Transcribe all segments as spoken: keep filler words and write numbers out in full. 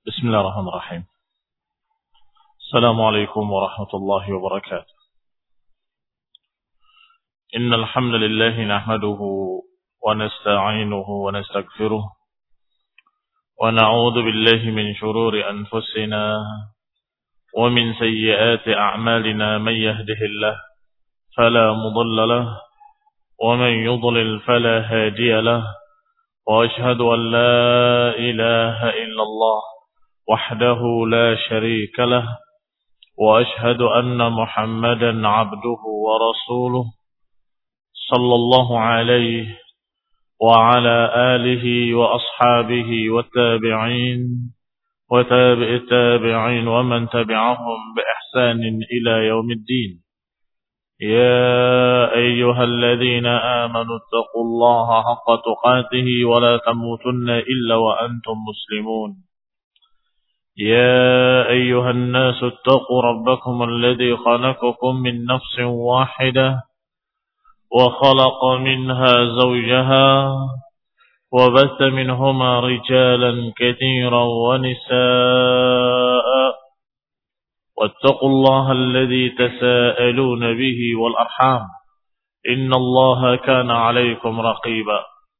بسم الله الرحمن الرحيم. السلام عليكم ورحمة الله وبركاته. إن الحمد لله نحمده ونستعينه ونستغفره ونعوذ بالله من شرور أنفسنا ومن سيئات أعمالنا. من يهده الله فلا مضل له ومن يضلل فلا هادي له، وأشهد أن لا إله إلا الله وحده لا شريك له، وأشهد أن محمدا عبده ورسوله صلى الله عليه وعلى آله وأصحابه والتابعين وتابع التابعين ومن تبعهم بإحسان إلى يوم الدين. يا أيها الذين آمنوا اتقوا الله حق تقاته ولا تموتن إلا وأنتم مسلمون. يا أيها الناس اتقوا ربكم الذي خلقكم من نفس واحدة وخلق منها زوجها وبث منهما رجالا كثيرا ونساء، واتقوا الله الذي تساءلون به والأرحام إن الله كان عليكم رقيبا.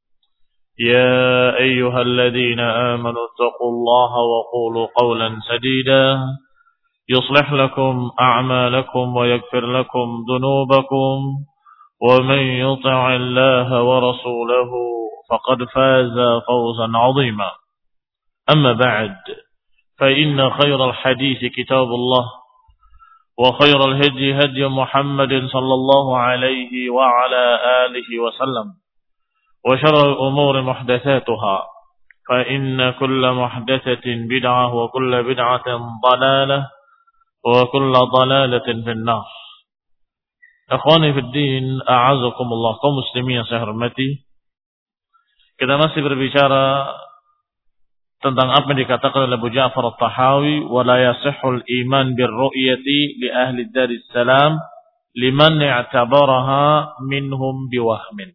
يا أيها الذين آمنوا اتقوا الله وقولوا قولا سديدا يصلح لكم أعمالكم ويغفر لكم ذنوبكم، ومن يطع الله ورسوله فقد فاز فوزا عظيما. أما بعد، فإن خير الحديث كتاب الله، وخير الهدي هدي محمد صلى الله عليه وعلى آله وسلم، وشر الأمور محدثاتها، فإن كل محدثة بدعة وكل بدعة ضلالة وكل ضلالة في النار. Akhwani fi din, a'azakumullah, kaum muslimin yang saya hormati. Kita masih berbicara tentang apa yang dikatakan oleh Abu Ja'far At-Tahawi, wa la yasihhul iman birru'yati li ahli daris salam liman i'tabaraha minhum biwahmin.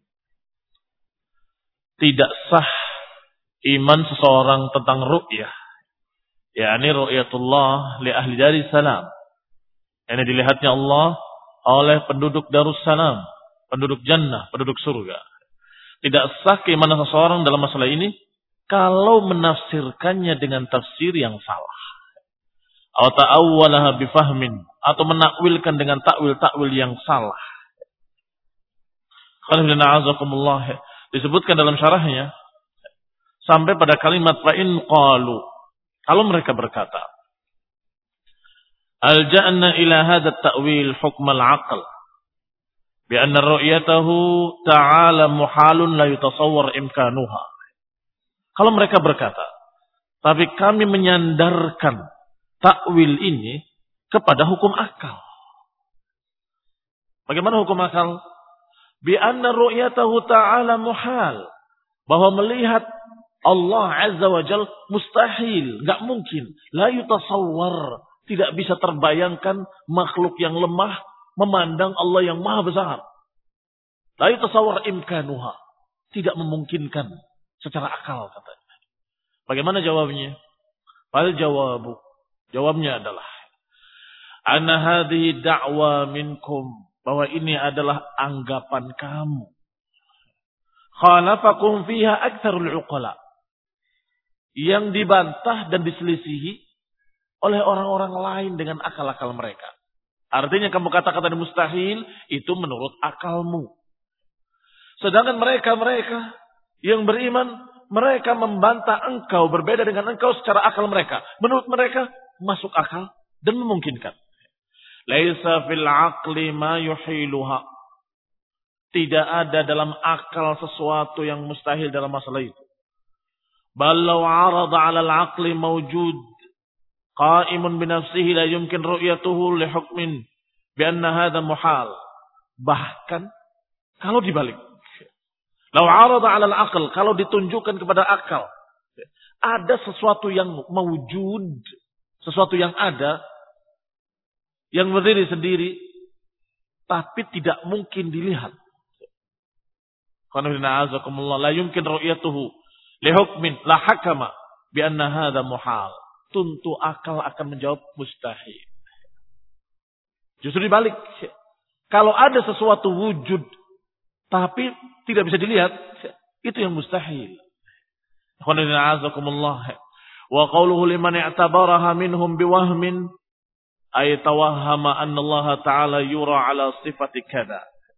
Tidak sah iman seseorang tentang ru'yah, yakni ru'yatullah li ahli daris salam, yakni dilihatnya Allah oleh penduduk Darussalam, penduduk jannah, penduduk surga. Tidak sah keimanan seseorang dalam masalah ini kalau menafsirkannya dengan tafsir yang salah, atau ta'awwalaha bifahmin, atau menakwilkan dengan takwil-takwil yang salah. Alhamdulillah, disebutkan dalam syarahnya sampai pada kalimat fa in qalu, kalau mereka berkata, alja'na ila hadha at-ta'wil hukm al-'aql bi anna ru'yatahu ta'ala muhalun la yutasawwar imkanuha. Kalau mereka berkata, tapi kami menyandarkan takwil ini kepada hukum akal. Bagaimana hukum akal? Bi anna ru'yatahu ta'ala muhal, bahwa melihat Allah Azza wa Jalla mustahil, enggak mungkin, la yutasawwar, tidak bisa terbayangkan makhluk yang lemah memandang Allah yang maha besar. La yutasawwar imkanuha, tidak memungkinkan secara akal katanya. Bagaimana jawabnya? Fal jawabu, jawabnya adalah anna hadhihi da'wa minkum, bahwa ini adalah anggapan kamu. Khalafakum fiha aktsarul uqala, yang dibantah dan diselisihi oleh orang-orang lain dengan akal-akal mereka. Artinya kamu kata-kata mustahil itu menurut akalmu. Sedangkan mereka-mereka yang beriman, mereka membantah engkau, berbeda dengan engkau secara akal mereka. Menurut mereka masuk akal dan memungkinkan. Laisa fil aqli ma yuhiluha, tidak ada dalam akal sesuatu yang mustahil dalam masalah itu. Bal law 'arada 'ala al-'aqli mawjud qa'imun bi nafsihi la yumkin ru'yatuhu li hukmin bi anna hadha muhal. Bahkan kalau dibalik, law 'arada 'ala al-'aql, kalau ditunjukkan kepada akal, ada sesuatu yang mawjud, sesuatu yang ada, yang berdiri sendiri, tapi tidak mungkin dilihat. La yumkin ru'yatuhu li hukmin la hakama bi anna hadha muhal. tentu akal akan menjawab mustahil. Justru dibalik. Kalau ada sesuatu wujud tapi tidak bisa dilihat, itu yang mustahil. Wa qawluhu liman i'tabaraha minhum biwahmin ay tawahhama anna Allah Ta'ala yura ala sifati kada.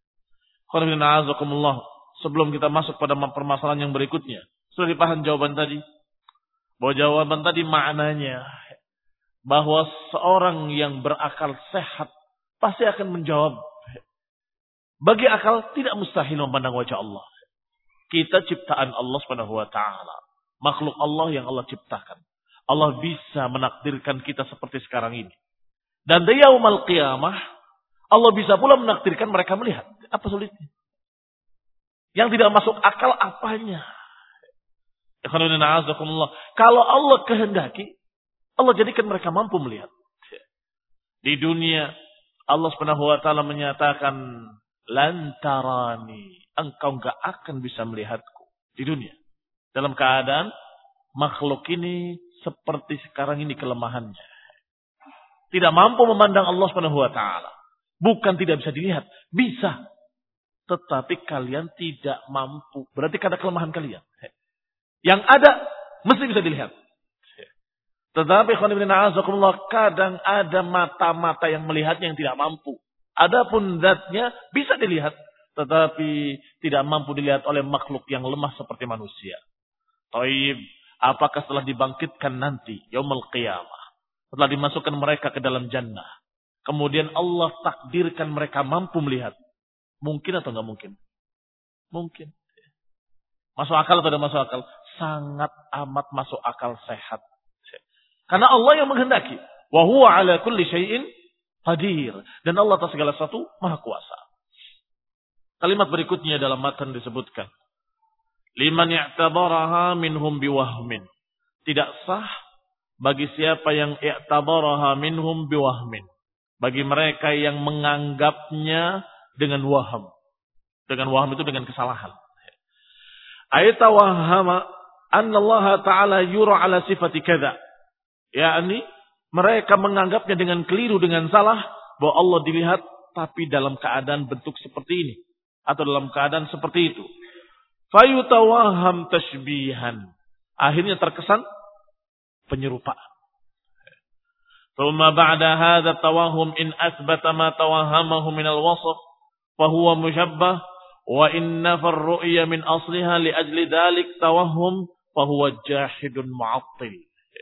Sebelum kita masuk pada permasalahan yang berikutnya, sudah dipaham jawaban tadi? Bahwa jawaban tadi maknanya bahwa seorang yang berakal sehat pasti akan menjawab. Bagi akal tidak mustahil memandang wajah Allah. Kita ciptaan Allah Subhanahu wa taala. Makhluk Allah yang Allah ciptakan. Allah bisa menakdirkan kita seperti sekarang ini. Dan di yaumul qiyamah Allah bisa pula menakdirkan mereka melihat. Apa sulitnya? Yang tidak masuk akal apanya? Kalau Allah kehendaki, Allah jadikan mereka mampu melihat. Di dunia Allah Subhanahu wa taala menyatakan lantarani, engkau enggak akan bisa melihatku di dunia. Dalam keadaan makhluk ini seperti sekarang ini kelemahannya. Tidak mampu memandang Allah Subhanahu wa taala. Bukan tidak bisa dilihat, bisa. Tetapi kalian tidak mampu. Berarti karena kelemahan kalian. Yang ada mesti bisa dilihat. Tetapi kadang ada mata-mata yang melihatnya yang tidak mampu. Adapun zatnya bisa dilihat, tetapi tidak mampu dilihat oleh makhluk yang lemah seperti manusia. Taib, apakah setelah dibangkitkan nanti yaumul qiyamah, setelah dimasukkan mereka ke dalam jannah, kemudian Allah takdirkan mereka mampu melihat, mungkin atau enggak mungkin? Mungkin. Masuk akal atau tidak masuk akal? Sangat amat masuk akal, sehat. Karena Allah yang menghendaki. Wa huwa ala kulli syai'in qadir. Dan Allah atas segala sesuatu maha kuasa. Kalimat berikutnya dalam matan disebutkan. Liman i'tabaraha minhum biwahmin. Tidak sah bagi siapa yang i'tabaraha minhum biwahmin. Bagi mereka yang menganggapnya dengan waham. Dengan waham itu dengan kesalahan. Ayatawahama anna Allah Ta'ala yura ala sifati kada. yakni mereka menganggapnya dengan keliru, dengan salah, bahwa Allah dilihat tapi dalam keadaan bentuk seperti ini atau dalam keadaan seperti itu. Fayutawaham tashbihan. Akhirnya terkesan penyerupaan. Thumma ba'da hadha tawahum in asbata ma tawahamahu min al-wasf fa huwa mushabbah wa in nafar ru'ya min asliha li ajli dhalik tawahum fa huwa jahidun mu'attil.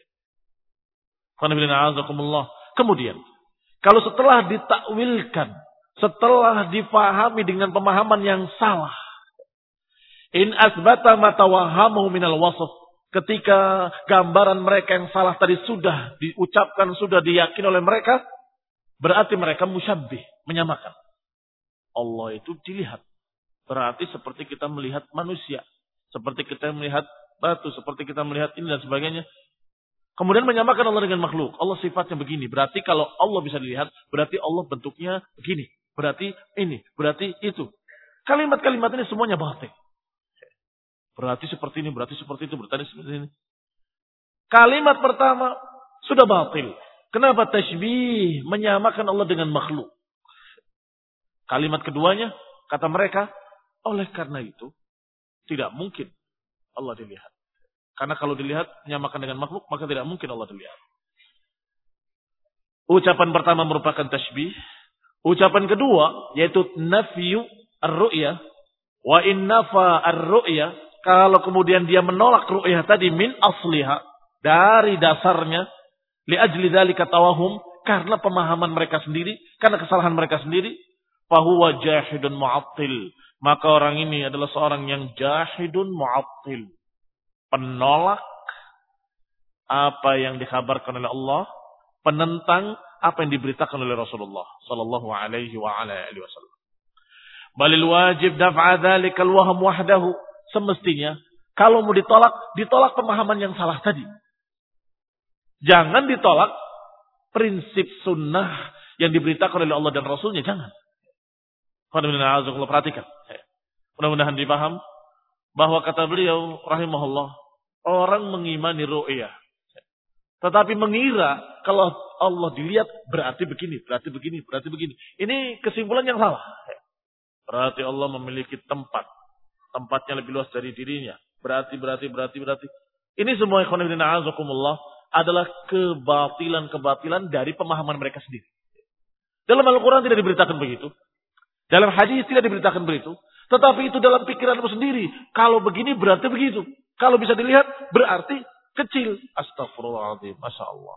Kemudian, kalau setelah ditakwilkan, setelah difahami dengan pemahaman yang salah, in asbata ma tawahamahu minal wasf, ketika gambaran mereka yang salah tadi sudah diucapkan, sudah diyakini oleh mereka, berarti mereka musyabbih, menyamakan. Allah itu dilihat. Berarti seperti kita melihat manusia, seperti kita melihat batu, seperti kita melihat ini dan sebagainya. Kemudian menyamakan Allah dengan makhluk. Allah sifatnya begini. Berarti kalau Allah bisa dilihat, berarti Allah bentuknya begini. Berarti ini, berarti itu. Kalimat-kalimat ini semuanya batil. Berarti seperti ini, berarti seperti itu, berarti seperti ini. Kalimat pertama sudah batil. Kenapa tashbih? Menyamakan Allah dengan makhluk. Kalimat keduanya, kata mereka, oleh karena itu, tidak mungkin Allah dilihat. Karena kalau dilihat, menyamakan dengan makhluk, maka tidak mungkin Allah dilihat. Ucapan pertama merupakan tashbih. Ucapan kedua, yaitu nafyu ar-ru'yah. Wa in nafa ar-ru'yah. Kalau kemudian dia menolak ru'yah tadi min asliha. Dari dasarnya. Li ajli dhalika tawahum. Karena pemahaman mereka sendiri. Karena kesalahan mereka sendiri. Fahuwa jahidun mu'attil. Maka orang ini adalah seorang yang jahidun mu'attil. Penolak apa yang dikabarkan oleh Allah, penentang apa yang diberitakan oleh Rasulullah sallallahu alaihi wa ala alihi wasallam. Balil wajib daf'a dzalikal wahm wahdahu. Semestinya kalau mau ditolak, ditolak pemahaman yang salah tadi. Jangan ditolak prinsip sunnah yang diberitakan oleh Allah dan Rasulnya, jangan. Perhatikan. Mudah-mudahan dipaham bahwa kata beliau rahimahullah, orang mengimani ru'yah. Tetapi mengira kalau Allah dilihat berarti begini, berarti begini, berarti begini. Ini kesimpulan yang salah. Berarti Allah memiliki tempat. Tempatnya lebih luas dari dirinya. Berarti, berarti, berarti, berarti. Ini semua ikhwan fillah a'azakumullah adalah kebatilan-kebatilan dari pemahaman mereka sendiri. Dalam Al-Quran tidak diberitakan begitu. Dalam hadis tidak diberitakan begitu. Tetapi itu dalam pikiranmu sendiri. Kalau begini berarti begitu. Kalau bisa dilihat berarti kecil. Astagfirullahaladzim. Masya Allah.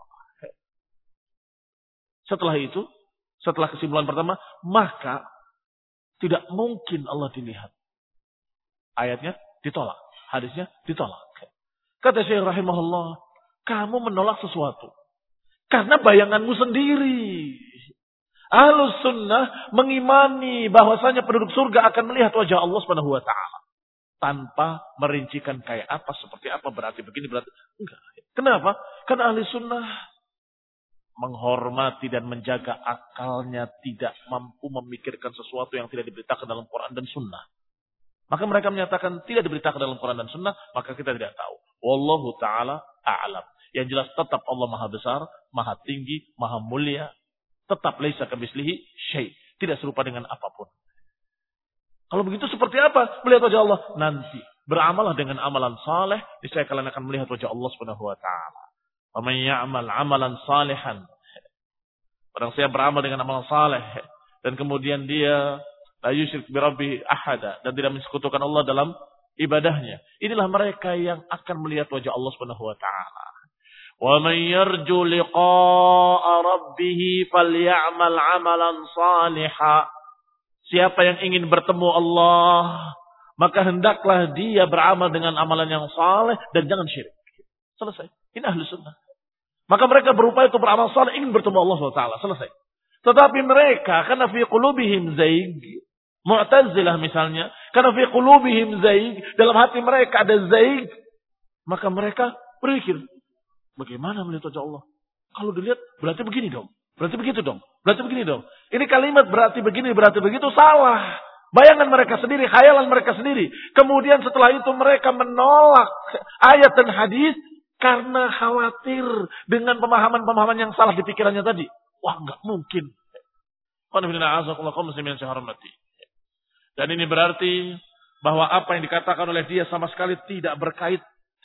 Setelah itu, setelah kesimpulan pertama, maka tidak mungkin Allah dilihat. Ayatnya ditolak. Hadisnya ditolak. Kata Syekh rahimahullah, kamu menolak sesuatu. Karena bayanganmu sendiri. Ahlus sunnah mengimani bahwasanya penduduk surga akan melihat wajah Allah Subhanahu wa taala tanpa merincikan kayak apa, seperti apa, berarti begini, berarti enggak. Kenapa? Karena ahli sunnah menghormati dan menjaga akalnya, tidak mampu memikirkan sesuatu yang tidak diberitakan dalam Quran dan sunnah. Maka mereka menyatakan tidak diberitakan dalam Quran dan sunnah, maka kita tidak tahu. Wallahu ta'ala a'lam. Yang jelas tetap Allah maha besar, maha tinggi, maha mulia. Tetap laisa kamitslihi syai'. Tidak serupa dengan apapun. Kalau begitu seperti apa melihat wajah Allah? Nanti beramalah dengan amalan saleh, niscaya kalian akan melihat wajah Allah Subhanahu wa taala. Wa man ya'mal 'amalan salihan. Orang saya beramal dengan amalan saleh dan kemudian dia la yusyrik bi rabbih ahada dan tidak mensekutukan Allah dalam ibadahnya. Inilah mereka yang akan melihat wajah Allah Subhanahu wa taala. Wa man yarju liqa'a rabbih falyamal 'amalan salihan. Siapa yang ingin bertemu Allah, maka hendaklah dia beramal dengan amalan yang saleh dan jangan syirik. Selesai. Ini ahli sunnah. Maka mereka berupaya untuk beramal saleh, ingin bertemu Allah subhanahu wa taala. Selesai. Tetapi mereka, karena fi qulubihim zaig, Mu'tazilah misalnya, karena fi qulubihim zaig, dalam hati mereka ada zaig, maka mereka berpikir, bagaimana melihat wajah Allah? Kalau dilihat berarti begini dong. Berarti begitu dong. Berarti begini dong. Ini kalimat berarti begini, berarti begitu. Salah. Bayangan mereka sendiri, khayalan mereka sendiri. Kemudian setelah itu mereka menolak ayat dan hadis karena khawatir dengan pemahaman-pemahaman yang salah di pikirannya tadi. Wah, enggak mungkin. Dan ini berarti bahwa apa yang dikatakan oleh dia sama sekali tidak berkait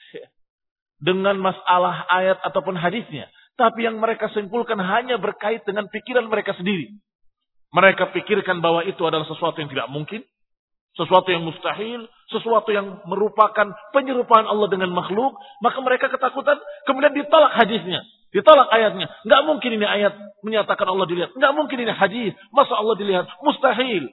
dengan masalah ayat ataupun hadisnya. Tapi yang mereka simpulkan hanya berkait dengan pikiran mereka sendiri. Mereka pikirkan bahwa itu adalah sesuatu yang tidak mungkin. Sesuatu yang mustahil. Sesuatu yang merupakan penyerupaan Allah dengan makhluk. Maka mereka ketakutan. Kemudian ditolak hadisnya. Ditolak ayatnya. Nggak mungkin ini ayat menyatakan Allah dilihat. Nggak mungkin ini hadis. Masa Allah dilihat? Mustahil.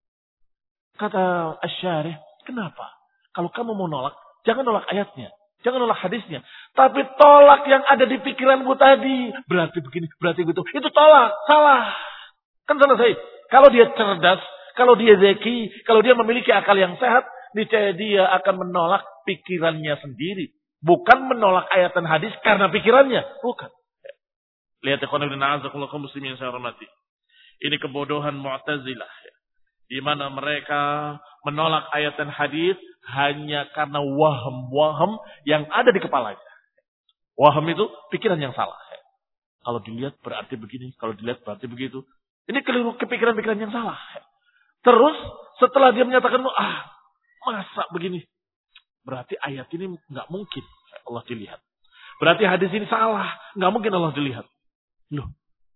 Kata Asy-Syarih, kenapa? Kalau kamu mau nolak, jangan nolak ayatnya. Jangan nolak hadisnya. Tapi tolak yang ada di pikiranmu tadi. Berarti begini, berarti begitu. Itu tolak. Salah. Kan selesai. Kalau dia cerdas, kalau dia zeki, kalau dia memiliki akal yang sehat, niscaya dia akan menolak pikirannya sendiri. Bukan menolak ayat dan hadis karena pikirannya. Bukan. Lihat ikhwan fillah a'azakumullah muslimin yang saya hormati. Ini kebodohan Mu'tazilah. Di mana mereka menolak ayat dan hadis hanya karena waham-waham yang ada di kepalanya. Waham itu pikiran yang salah. Kalau dilihat berarti begini, kalau dilihat berarti begitu. Ini keliru kepikiran-pikiran yang salah. Terus setelah dia menyatakan, ah masa begini? Berarti ayat ini nggak mungkin Allah dilihat. Berarti hadis ini salah, nggak mungkin Allah dilihat. Loh,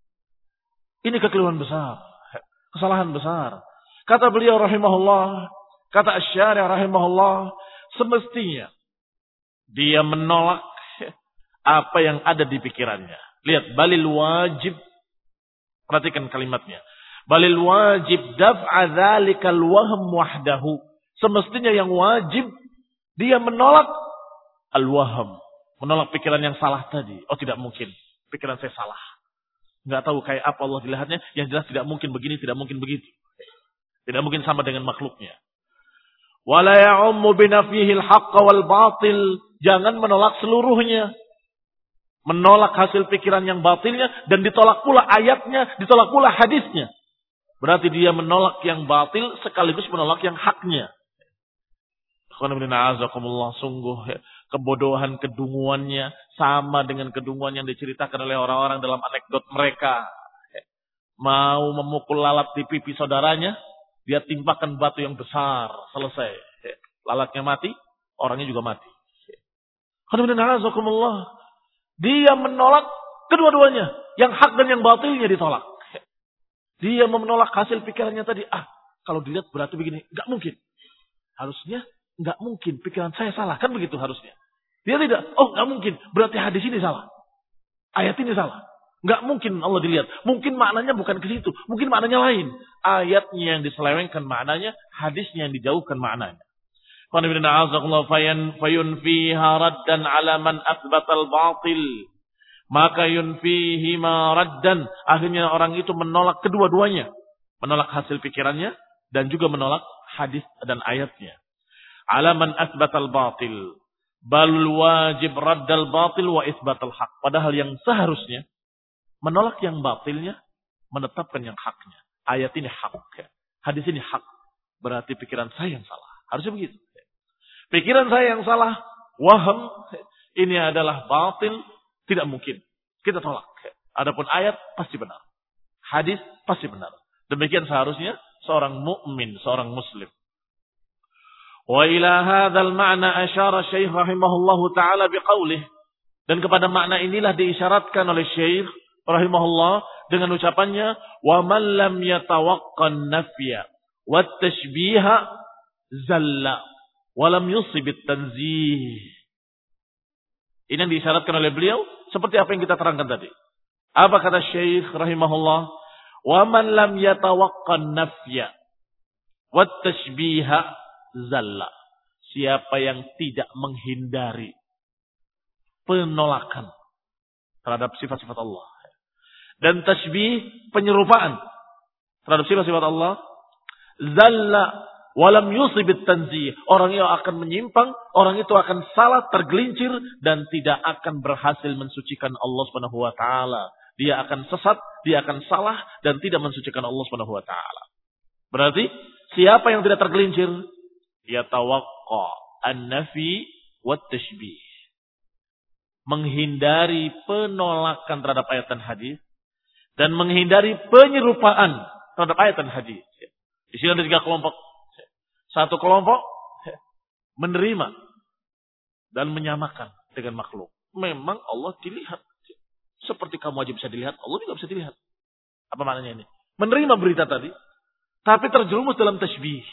ini kekeliruan besar, kesalahan besar. Kata beliau rahimahullah, kata Asy-Syarih rahimahullah, semestinya dia menolak apa yang ada di pikirannya. Lihat, balil wajib, perhatikan kalimatnya. Balil wajib daf'a dzalikal wahm wahdahu. Semestinya yang wajib dia menolak al-wahm, menolak pikiran yang salah tadi. Oh, tidak mungkin. Pikiran saya salah. Enggak tahu kayak apa Allah dilihatnya, yang jelas tidak mungkin begini, tidak mungkin begitu. Tidak mungkin sama dengan makhluknya. Wala ya'ummu binafyihi al-haqq wal batil. Jangan menolak seluruhnya. Menolak hasil pikiran yang batilnya dan ditolak pula ayatnya, ditolak pula hadisnya. Berarti dia menolak yang batil sekaligus menolak yang haknya. Sungguh kebodohan kedunguannya sama dengan kedunguan yang diceritakan oleh orang-orang dalam anekdot mereka. Mau memukul lalat di pipi saudaranya, dia timpakan batu yang besar, selesai. Lalatnya mati, orangnya juga mati. Dia menolak kedua-duanya, yang hak dan yang batilnya ditolak. Dia menolak hasil pikirannya tadi. Ah, kalau dilihat berarti begini, nggak mungkin. Harusnya nggak mungkin, pikiran saya salah, kan begitu harusnya. Dia tidak, oh nggak mungkin, berarti hadis ini salah. Ayat ini salah. Nggak mungkin Allah dilihat. Mungkin maknanya bukan ke situ, mungkin maknanya lain. Ayatnya yang diselewengkan maknanya, hadisnya yang dijauhkan maknanya. Fayun fiha raddan ala man athbatal batil. Maka yunfihi ma raddan. Akhirnya orang itu menolak kedua-duanya. Menolak hasil pikirannya dan juga menolak hadis dan ayatnya. Ala man athbatal batil. Bal wajib raddal batil wa itsbatal haq. Padahal yang seharusnya menolak yang batilnya, menetapkan yang haknya. Ayat ini hak. Hadis ini hak. Berarti pikiran saya yang salah. Harusnya begitu. Pikiran saya yang salah. Waham. Ini adalah batil. Tidak mungkin. Kita tolak. Adapun ayat pasti benar. Hadis pasti benar. Demikian seharusnya seorang mukmin, seorang muslim. Wa ila hadzal ma'na asyara Syekh rahimahullahu taala biqaulih. Dan kepada makna inilah diisyaratkan oleh Syekh rahimahullah dengan ucapannya wa man lam yatawaqqan nafya wat tashbiha zalla wa lam yusib at-tanzih. Ini yang diisyaratkan oleh beliau seperti apa yang kita terangkan tadi. Apa kata Syekh rahimahullah? Wa man lam yatawaqqan nafya wat tashbiha zalla. Siapa yang tidak menghindari penolakan terhadap sifat-sifat Allah dan tasbih, penyerupaan terhadap sifat-sifat Allah, zalla walam yusibit tanzih. Orang itu akan menyimpang, orang itu akan salah, tergelincir dan tidak akan berhasil mensucikan Allah Subhanahu wa taala. Dia akan sesat, dia akan salah dan tidak mensucikan Allah Subhanahu wa taala. Berarti siapa yang tidak tergelincir? Yatawaqqa an-nafi wat tashbih. Menghindari penolakan terhadap ayat dan hadis dan menghindari penyerupaan terhadap ayat dan hadis. Di sini ada tiga kelompok. Satu kelompok menerima dan menyamakan dengan makhluk. Memang Allah dilihat. Seperti kamu aja bisa dilihat, Allah juga bisa dilihat. Apa maknanya ini? Menerima berita tadi, tapi terjerumus dalam tasbih.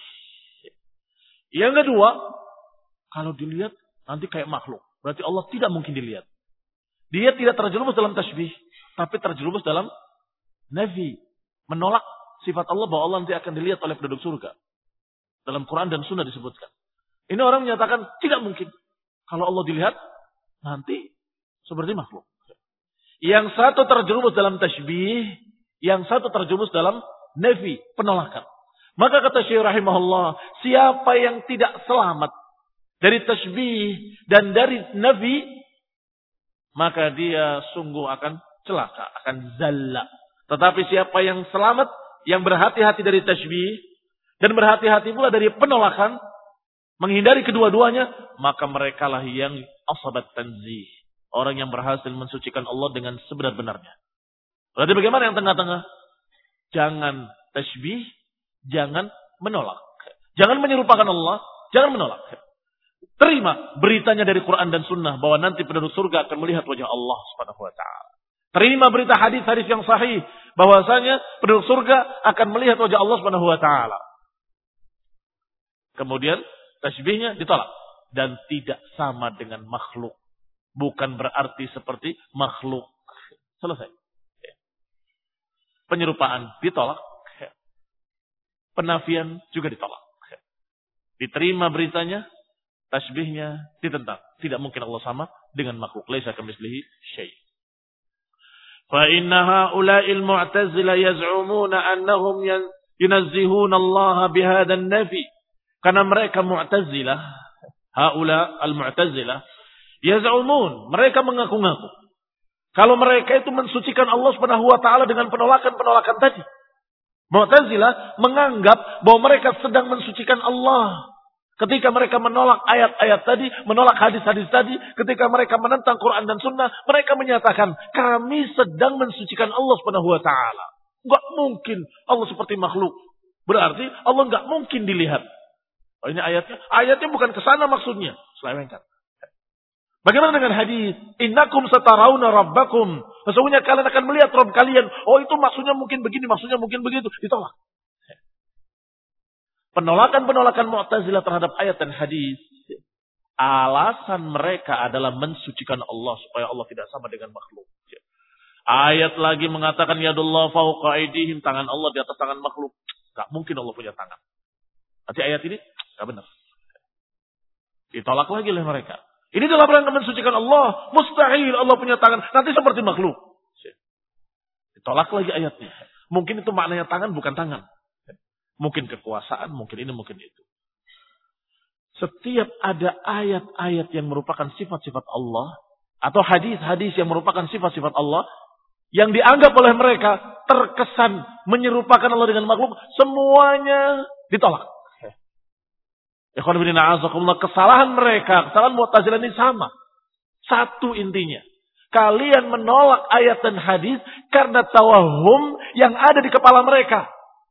Yang kedua, kalau dilihat nanti kayak makhluk. Berarti Allah tidak mungkin dilihat. Dia tidak terjerumus dalam tasbih, tapi terjerumus dalam nafi. Menolak sifat Allah bahwa Allah nanti akan dilihat oleh penduduk surga. Dalam Quran dan Sunnah disebutkan. Ini orang menyatakan tidak mungkin. Kalau Allah dilihat, nanti seperti makhluk. Yang satu terjerumus dalam tasbih, yang satu terjerumus dalam nafi, penolakan. Maka kata Syekh rahimahullah, siapa yang tidak selamat dari tasbih dan dari nafi, maka dia sungguh akan celaka, akan zalla. Tetapi siapa yang selamat, yang berhati-hati dari tasbih dan berhati-hati pula dari penolakan, menghindari kedua-duanya, maka merekalah yang asabat tanzih. Orang yang berhasil mensucikan Allah dengan sebenar-benarnya. Berarti bagaimana yang tengah-tengah? Jangan tasbih, jangan menolak. Jangan menyerupakan Allah, jangan menolak. Terima beritanya dari Quran dan Sunnah bahwa nanti penduduk surga akan melihat wajah Allah Subhanahu wa taala. Terima berita hadis-hadis yang sahih bahwasanya penduduk surga akan melihat wajah Allah Subhanahu wa taala. Kemudian tasbihnya ditolak dan tidak sama dengan makhluk. Bukan berarti seperti makhluk. Selesai. Penyerupaan ditolak. Penafian juga ditolak. Diterima beritanya, tasbihnya ditentang. Tidak mungkin Allah sama dengan makhluk. Laisa kamitslihi syai'. Fa inna haula'il mu'tazilah yaz'umuna annahum yunazzihuna Allah bihadha an-nafi. Karena mereka Mu'tazilah, haula al-Mu'tazilah, yaz'umun, mereka mengaku-ngaku kalau mereka itu mensucikan Allah Subhanahu wa taala dengan penolakan-penolakan tadi. Mu'tazilah menganggap bahwa mereka sedang mensucikan Allah Ketika mereka menolak ayat-ayat tadi, menolak hadis-hadis tadi, ketika mereka menentang Quran dan Sunnah, mereka menyatakan, kami sedang mensucikan Allah Subhanahu wa taala. Enggak mungkin Allah seperti makhluk. Berarti Allah enggak mungkin dilihat. Oh, ini ayatnya. Ayatnya bukan ke sana maksudnya. Selewengkan. Bagaimana dengan hadis? Innakum satarawna rabbakum. Sesungguhnya kalian akan melihat Rabb kalian. Oh, itu maksudnya mungkin begini, maksudnya mungkin begitu. Ditolak. Penolakan-penolakan Mu'tazilah terhadap ayat dan hadis, alasan mereka adalah mensucikan Allah supaya Allah tidak sama dengan makhluk. Ayat lagi mengatakan yadullah fawqa aydihim, tangan Allah di atas tangan makhluk. Gak mungkin Allah punya tangan. Nanti ayat ini gak benar. Ditolak lagi oleh mereka. Ini dalam rangka mensucikan Allah. Mustahil Allah punya tangan. Nanti seperti makhluk. Ditolak lagi ayatnya. Mungkin itu maknanya tangan bukan tangan. Mungkin kekuasaan, mungkin ini, mungkin itu. Setiap ada ayat-ayat yang merupakan sifat-sifat Allah, atau hadis-hadis yang merupakan sifat-sifat Allah, yang dianggap oleh mereka terkesan menyerupakan Allah dengan makhluk, semuanya ditolak. Kesalahan mereka, kesalahan Mu'tazilah ini sama. Satu intinya. Kalian menolak ayat dan hadis karena tawahum yang ada di kepala mereka.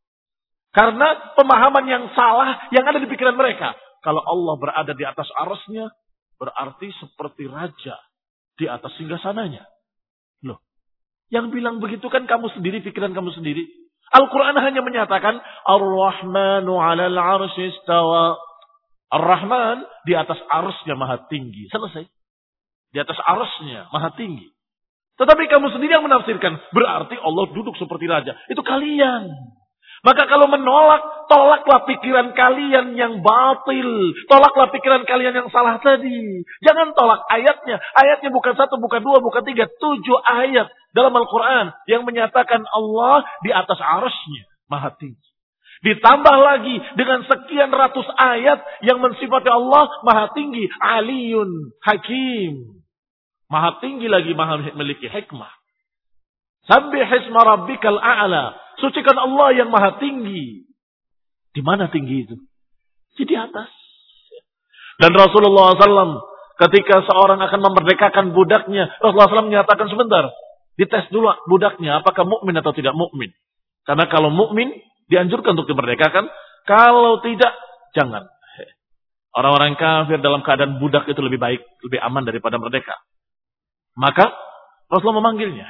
Karena pemahaman yang salah yang ada di pikiran mereka. Kalau Allah berada di atas arasnya, berarti seperti raja di atas singgasananya. Loh, yang bilang begitu kan kamu sendiri, pikiran kamu sendiri. Al-Quran hanya menyatakan, Ar-Rahmanu alal arsy istawa. Ar-Rahman di atas arasnya maha tinggi. Selesai. Di atas arasnya maha tinggi. Tetapi kamu sendiri yang menafsirkan, berarti Allah duduk seperti raja. Itu kalian. Maka kalau menolak, tolaklah pikiran kalian yang batil. Tolaklah pikiran kalian yang salah tadi. Jangan tolak ayatnya. Ayatnya bukan satu, bukan dua, bukan tiga. Tujuh ayat dalam Al-Quran yang menyatakan Allah di atas arasnya maha tinggi. Ditambah lagi dengan sekian ratus ayat yang mensifati Allah maha tinggi. Aliyun Hakim. Maha tinggi lagi, maha memiliki hikmah. Sabbih isma rabbikal a'la. Sucikan Allah yang maha tinggi. Di mana tinggi itu? Di atas. Dan Rasulullah shallallahu alaihi wasallam ketika seorang akan memerdekakan budaknya, Rasulullah shallallahu alaihi wasallam menyatakan sebentar, dites dulu budaknya apakah mukmin atau tidak mukmin. Karena kalau mukmin dianjurkan untuk dimerdekakan, kalau tidak jangan. Orang-orang kafir dalam keadaan budak itu lebih baik, lebih aman daripada merdeka. Maka Rasulullah memanggilnya.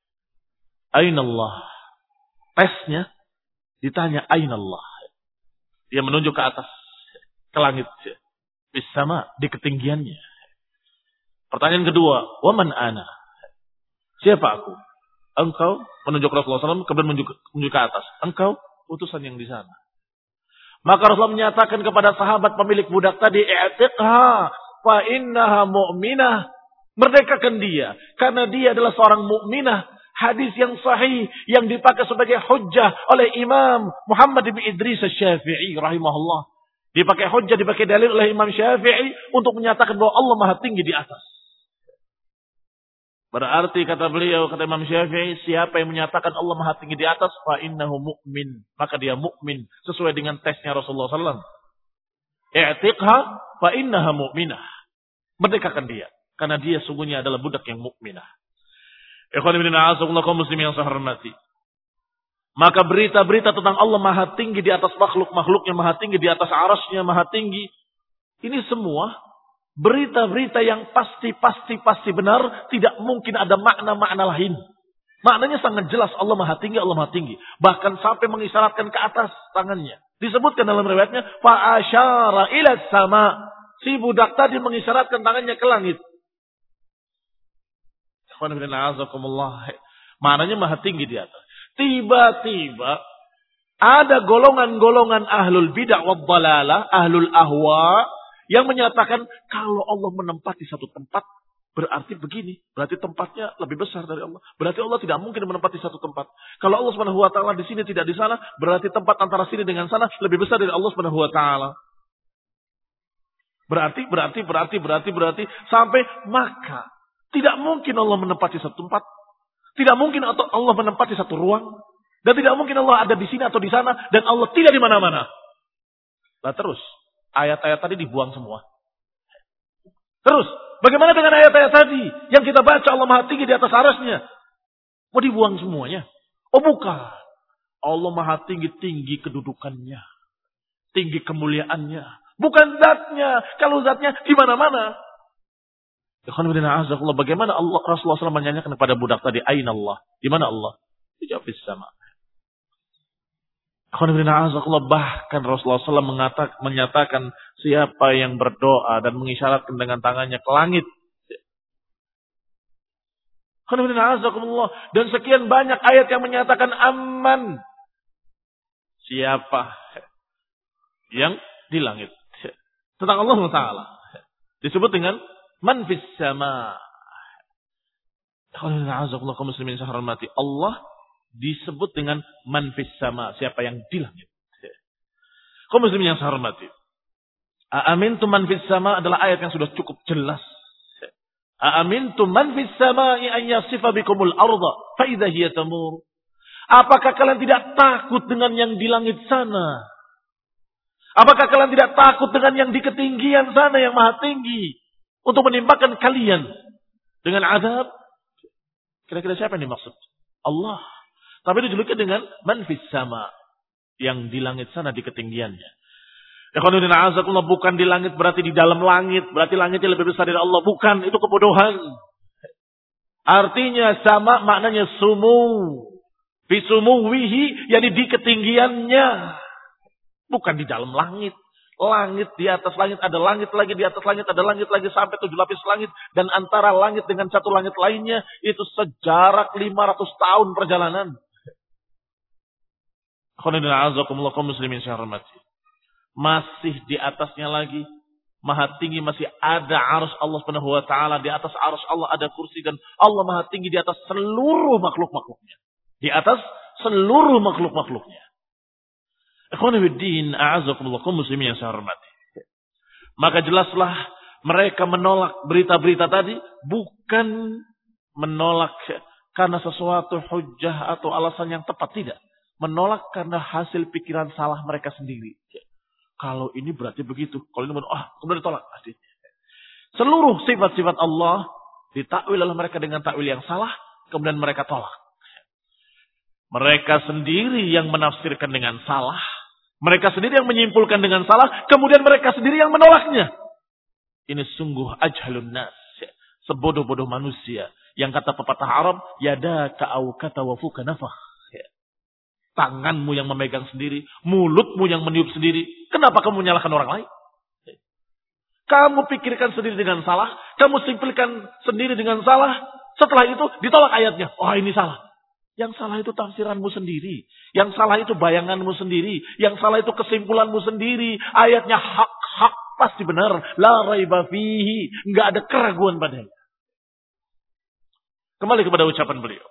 Ainallah. Tesnya ditanya Ainallah. Dia menunjuk ke atas, ke langit, bisama, di ketinggiannya. Pertanyaan kedua, waman ana? Siapa aku? Engkau, menunjuk Rasulullah shallallahu alaihi wasallam, kemudian menunjuk, menunjuk ke atas. Engkau, utusan yang di sana. Maka Rasulullah menyatakan kepada sahabat pemilik budak tadi, i'tiqha fa innaha mu'minah. Merdekakan dia, karena dia adalah seorang mukminah. Hadis yang sahih yang dipakai sebagai hujjah oleh Imam Muhammad bin Idris Asy-Syafi'i rahimahullah. Dipakai hujjah, dipakai dalil oleh Imam Syafi'i untuk menyatakan bahwa Allah maha tinggi di atas. Berarti kata beliau, kata Imam Syafi'i, siapa yang menyatakan Allah maha tinggi di atas, fa innahu mu'min, maka dia mukmin sesuai dengan tesnya Rasulullah shallallahu alaihi wasallam. I'tiqha fa innaha mu'minah. Merdekakan dia, karena dia sungguhnya adalah budak yang mukminah. Ikhwan fillah, a'azakumullah kaum muslimin yang saya hormati. Maka berita-berita tentang Allah maha tinggi di atas makhluk-makhluknya, maha tinggi di atas arasnya, maha tinggi. Ini semua berita-berita yang pasti-pasti-pasti benar. Tidak mungkin ada makna-makna lain. Maknanya sangat jelas, Allah maha tinggi, Allah maha tinggi. Bahkan sampai mengisyaratkan ke atas tangannya. Disebutkan dalam riwayatnya, fa'asyara ila sama. Si budak tadi mengisyaratkan tangannya ke langit. Maknanya maha tinggi di atas. Tiba-tiba ada golongan-golongan ahlul bid'ah wad dhalalah, ahlul ahwa yang menyatakan kalau Allah menempati satu tempat berarti begini, berarti tempatnya lebih besar dari Allah. Berarti Allah tidak mungkin menempati satu tempat. Kalau Allah Subhanahu wa taala di sini tidak di sana, berarti tempat antara sini dengan sana lebih besar dari Allah Subhanahu wa taala. Berarti berarti berarti berarti berarti sampai maka tidak mungkin Allah menempati satu tempat. Tidak mungkin Allah menempati satu ruang. Dan tidak mungkin Allah ada di sini atau di sana. Dan Allah tidak di mana-mana. Nah terus. Ayat-ayat tadi dibuang semua. Terus, bagaimana dengan ayat-ayat tadi? Yang kita baca Allah Maha Tinggi di atas arasnya. Mau dibuang semuanya? Oh bukan. Allah Maha Tinggi, tinggi kedudukannya. Tinggi kemuliaannya. Bukan zatnya. Kalau zatnya di mana-mana. Bagaimana Allah Rasulullah shallallahu alaihi wasallam menyanyikan kepada budak tadi, Aina Allah? Di mana Allah? Dijawab di sama. Bahkan Rasulullah shallallahu alaihi wasallam mengatakan, menyatakan siapa yang berdoa dan mengisyaratkan dengan tangannya ke langit. Dan sekian banyak ayat yang menyatakan aman. Siapa yang di langit. Tentang Allah Taala. Disebut dengan man fis sama. Kaum muslimin yang hormati, Allah disebut dengan man fis sama, siapa yang di langit. Kaum muslimin yang hormati, aamintu man fis sama adalah ayat yang sudah cukup jelas. Aamintu man fis samai an yasifa bikumul arda fa idza hiya tamur. Apakah kalian tidak takut dengan yang di langit sana? Apakah kalian tidak takut dengan yang di ketinggian sana yang maha tinggi untuk menimpakan kalian dengan azab? Kira-kira siapa yang dimaksud? Allah. Tapi dijuluki dengan man fis sama, yang di langit sana di ketinggiannya. Ikhwanuddin a'azakumullah, bukan di langit berarti di dalam langit, berarti langitnya lebih besar dari Allah. Bukan, itu kebodohan. Artinya sama maknanya sumu. Fi sumuwihi, yani di ketinggiannya. Bukan di dalam langit. Langit di atas langit, ada langit lagi di atas langit, ada langit lagi sampai tujuh lapis langit. Dan antara langit dengan satu langit lainnya, itu sejarak lima ratus tahun perjalanan. Ikhwanuddin a'azakumullah, kaum muslimin yang hormati. Masih di atasnya lagi, maha tinggi, masih ada arus Allah Subhanahu wa taala, di atas arus Allah ada kursi, dan Allah maha tinggi di atas seluruh makhluk-makhluknya. Di atas seluruh makhluk-makhluknya. Ikhwanuddin a'azakumullah, kaum muslimin yang saya hormati. Maka jelaslah mereka menolak berita-berita tadi bukan menolak karena sesuatu hujjah atau alasan yang tepat, tidak. Menolak karena hasil pikiran salah mereka sendiri. Kalau ini berarti begitu. Kalau ini ah, kemudian ditolak. Seluruh sifat-sifat Allah ditakwil oleh mereka dengan takwil yang salah, kemudian mereka tolak. Mereka sendiri yang menafsirkan dengan salah, mereka sendiri yang menyimpulkan dengan salah, kemudian mereka sendiri yang menolaknya. Ini sungguh ajhalun nas, sebodoh-bodoh manusia. Yang kata pepatah Arab, yadaka au kata wafuka nafah. Tanganmu yang memegang sendiri, mulutmu yang meniup sendiri. Kenapa kamu menyalahkan orang lain? Kamu pikirkan sendiri dengan salah, kamu simpulkan sendiri dengan salah. Setelah itu ditolak ayatnya. Oh ini salah. Yang salah itu tafsiranmu sendiri. Yang salah itu bayanganmu sendiri. Yang salah itu kesimpulanmu sendiri. Ayatnya hak-hak pasti benar. La raiba fihi. Enggak ada keraguan padanya. Kembali kepada ucapan beliau.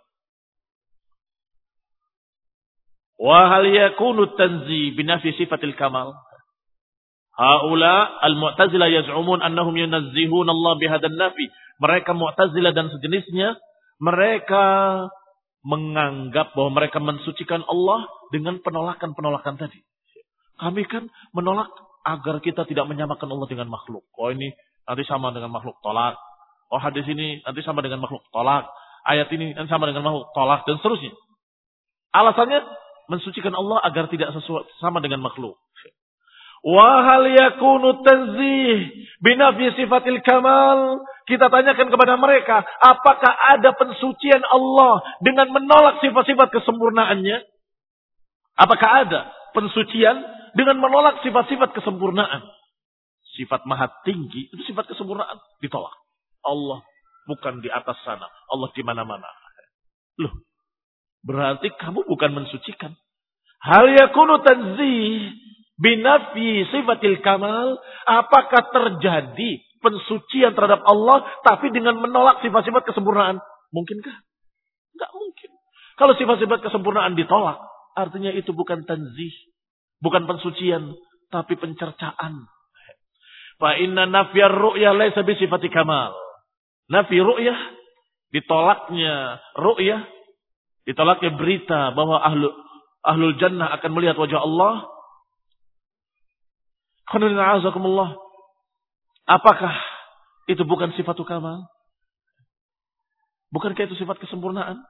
Wa hal yakunu tanzi binafi sifatil kamal. Haula al-Mu'tazilah yaz'umun annahum yunazzihun Allah bihadan nafi. Mereka Mu'tazilah dan sejenisnya, mereka menganggap bahwa mereka mensucikan Allah dengan penolakan-penolakan tadi. Kami kan menolak agar kita tidak menyamakan Allah dengan makhluk. Oh ini nanti sama dengan makhluk, tolak. Oh hadis ini nanti sama dengan makhluk, tolak. Ayat ini nanti sama dengan makhluk, tolak, dan seterusnya. Alasannya mensucikan Allah agar tidak sesuai sama dengan makhluk. Wa hal yakunu tanzih binafi sifatil kamal. Kita tanyakan kepada mereka, apakah ada pensucian Allah dengan menolak sifat-sifat kesempurnaannya? Apakah ada pensucian dengan menolak sifat-sifat kesempurnaan? Sifat maha tinggi itu sifat kesempurnaan ditolak. Allah bukan di atas sana, Allah di mana-mana. Loh, berarti kamu bukan mensucikan. Hal yakunu tanzih binafi sifatil kamal. Apakah terjadi pensucian terhadap Allah tapi dengan menolak sifat-sifat kesempurnaan? Mungkinkah? Enggak mungkin. Kalau sifat-sifat kesempurnaan ditolak, artinya itu bukan tanzih, bukan pensucian, tapi pencercaan. Fa inna nafyar ru'yah laisa bi sifati kamal. Nafi ru'yah, ditolaknya ru'yah, ditolaknya berita bahwa ahlu, ahlul jannah akan melihat wajah Allah. Apakah itu bukan sifat kamal? Bukankah itu sifat kesempurnaan?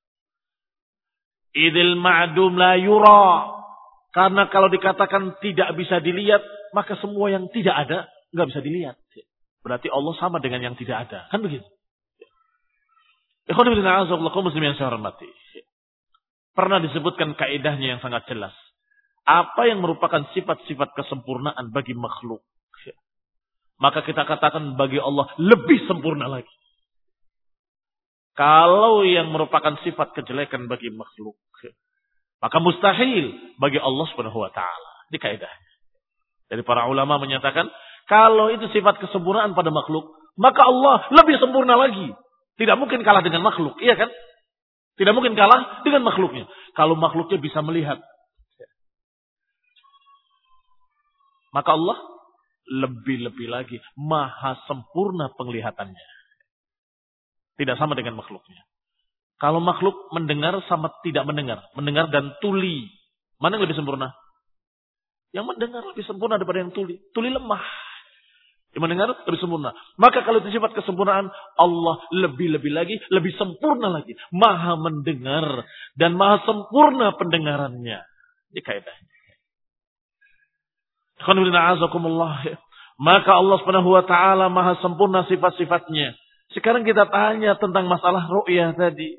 Idil ma'dum la yura. Karena kalau dikatakan tidak bisa dilihat, maka semua yang tidak ada nggak bisa dilihat. Berarti Allah sama dengan yang tidak ada. Kan begitu? Ikhwan fillah a'azakumullah kaum muslimin yang saya hormati. Pernah disebutkan kaidahnya yang sangat jelas. Apa yang merupakan sifat-sifat kesempurnaan bagi makhluk, maka kita katakan bagi Allah lebih sempurna lagi. Kalau yang merupakan sifat kejelekan bagi makhluk, maka mustahil bagi Allah Subhanahu wa taala. Ini kaidahnya. Dari para ulama menyatakan, kalau itu sifat kesempurnaan pada makhluk, maka Allah lebih sempurna lagi. Tidak mungkin kalah dengan makhluk, iya kan? Tidak mungkin kalah dengan makhluknya. Kalau makhluknya bisa melihat, maka Allah lebih-lebih lagi maha sempurna penglihatannya. Tidak sama dengan makhluknya. Kalau makhluk mendengar sama tidak mendengar. Mendengar dan tuli. Mana yang lebih sempurna? Yang mendengar lebih sempurna daripada yang tuli. Tuli lemah. Yang mendengar lebih sempurna. Maka kalau itu sifat kesempurnaan, Allah lebih-lebih lagi, lebih sempurna lagi. Maha mendengar dan maha sempurna pendengarannya. Ini kaidahnya. Maka Allah Subhanahu wa taala maha sempurna sifat-sifatnya. Sekarang kita tanya tentang masalah ru'yah tadi.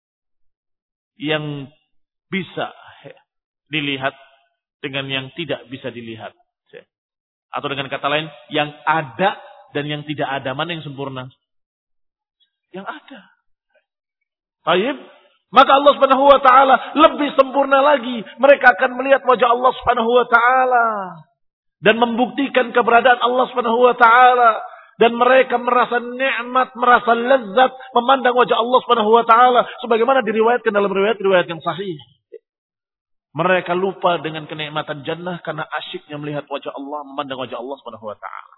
Yang bisa dilihat dengan yang tidak bisa dilihat. Atau dengan kata lain, yang ada dan yang tidak ada. Mana yang sempurna? Yang ada. Baik. Maka Allah Subhanahu wa taala lebih sempurna lagi. Mereka akan melihat wajah Allah Subhanahu wa taala dan membuktikan keberadaan Allah Subhanahu wa taala, dan mereka merasa nikmat, merasa lezat memandang wajah Allah Subhanahu wa taala sebagaimana diriwayatkan dalam riwayat-riwayat yang sahih. Mereka lupa dengan kenikmatan jannah karena asyiknya melihat wajah Allah, memandang wajah Allah Subhanahu wa taala.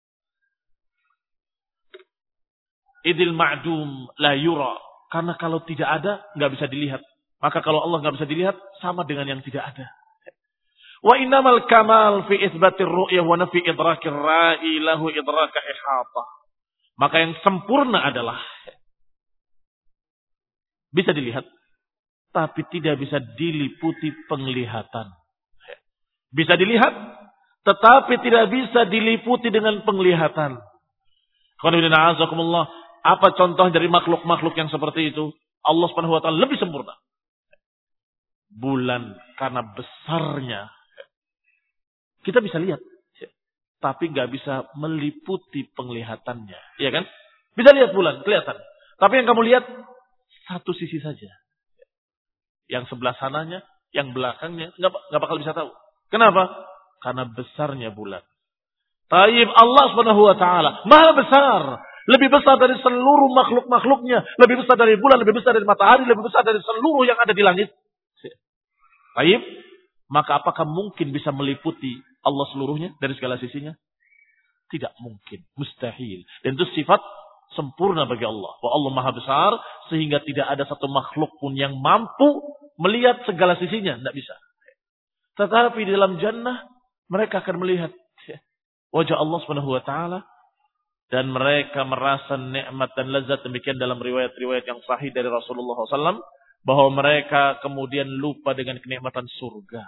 Idil ma'dum la yura. Karena kalau tidak ada, nggak bisa dilihat. Maka kalau Allah nggak bisa dilihat, sama dengan yang tidak ada. Wa innamal kamal fi itsbatir ru'yah wa nafi idrakir ra'i lahu idraka ihata. Maka yang sempurna adalah bisa dilihat, tapi tidak bisa diliputi penglihatan. Bisa dilihat, tetapi tidak bisa diliputi dengan penglihatan. Apa contoh dari makhluk-makhluk yang seperti itu? Allah Subhanahu wa taala lebih sempurna. Bulan karena besarnya kita bisa lihat, tapi nggak bisa meliputi penglihatannya, iya kan? Bisa lihat bulan, kelihatan. Tapi yang kamu lihat satu sisi saja. Yang sebelah sananya, yang belakangnya nggak nggak bakal bisa tahu. Kenapa? Karena besarnya bulan. Taib Allah Subhanahu wa taala maha besar, lebih besar dari seluruh makhluk-makhluknya, lebih besar dari bulan, lebih besar dari matahari, lebih besar dari seluruh yang ada di langit. Taib, maka apakah mungkin bisa meliputi Allah seluruhnya dari segala sisinya? Tidak mungkin, mustahil. Dan itu sifat sempurna bagi Allah. Bahwa Allah maha besar sehingga tidak ada satu makhluk pun yang mampu melihat segala sisinya. Tidak bisa. Tetapi di dalam jannah mereka akan melihat wajah Allah Subhanahu wa taala dan mereka merasa nikmat dan lezat. Demikian dalam riwayat-riwayat yang sahih dari Rasulullah shallallahu alaihi wasallam bahwa mereka kemudian lupa dengan kenikmatan surga.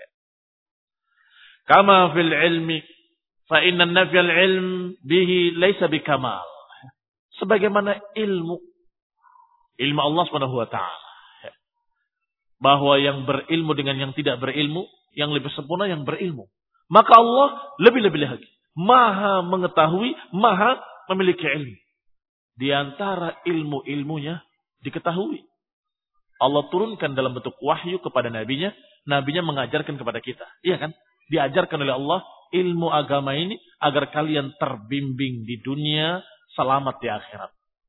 Kama fil ilmi fa inna nafyal ilm bihi laisa bikamal. Sebagaimana ilmu ilmu Allah Subhanahu wa taala, bahwa yang berilmu dengan yang tidak berilmu, yang lebih sempurna yang berilmu. Maka Allah lebih-lebih lagi maha mengetahui, maha memiliki ilmu. Di antara ilmu-ilmunya diketahui. Allah turunkan dalam bentuk wahyu kepada nabinya, nabinya mengajarkan kepada kita. Iya kan? Diajarkan oleh Allah ilmu agama ini agar kalian terbimbing di dunia, selamat di akhirat.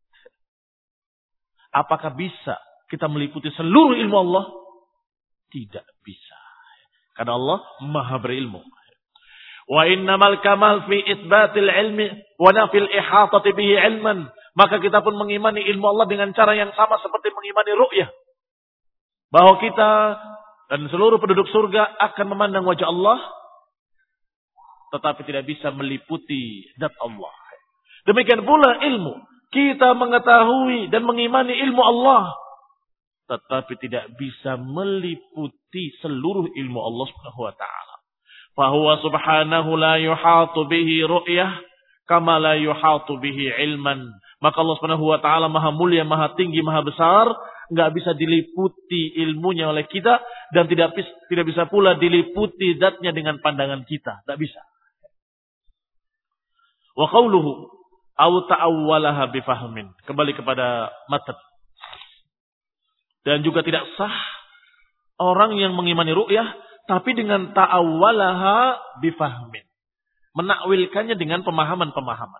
Apakah bisa kita meliputi seluruh ilmu Allah? Tidak bisa. Karena Allah maha berilmu. Wa innamal kamal fi itsbatil ilmi wa nafil ihatati bihi ilman. Maka kita pun mengimani ilmu Allah dengan cara yang sama seperti mengimani ru'yah. Bahwa kita dan seluruh penduduk surga akan memandang wajah Allah. tetapi tidak bisa meliputi zat Allah. Demikian pula ilmu. Kita mengetahui dan mengimani ilmu Allah, tetapi tidak bisa meliputi seluruh ilmu Allah Subhanahu wa taala. Fahuwa subhanahu la yuhatu bihi ru'yah kama la yuhatu bihi ilman. Maka Allah Subhanahu wa taala maha mulia, maha tinggi, maha besar, enggak bisa diliputi ilmunya oleh kita dan tidak tidak bisa pula diliputi zatnya dengan pandangan kita, enggak bisa. Wa qauluhu aw ta'awwalaha bifahmin. Kembali kepada matan. Dan juga tidak sah orang yang mengimani ru'yah tapi dengan ta'awwalaha bifahmin. Menakwilkannya dengan pemahaman-pemahaman.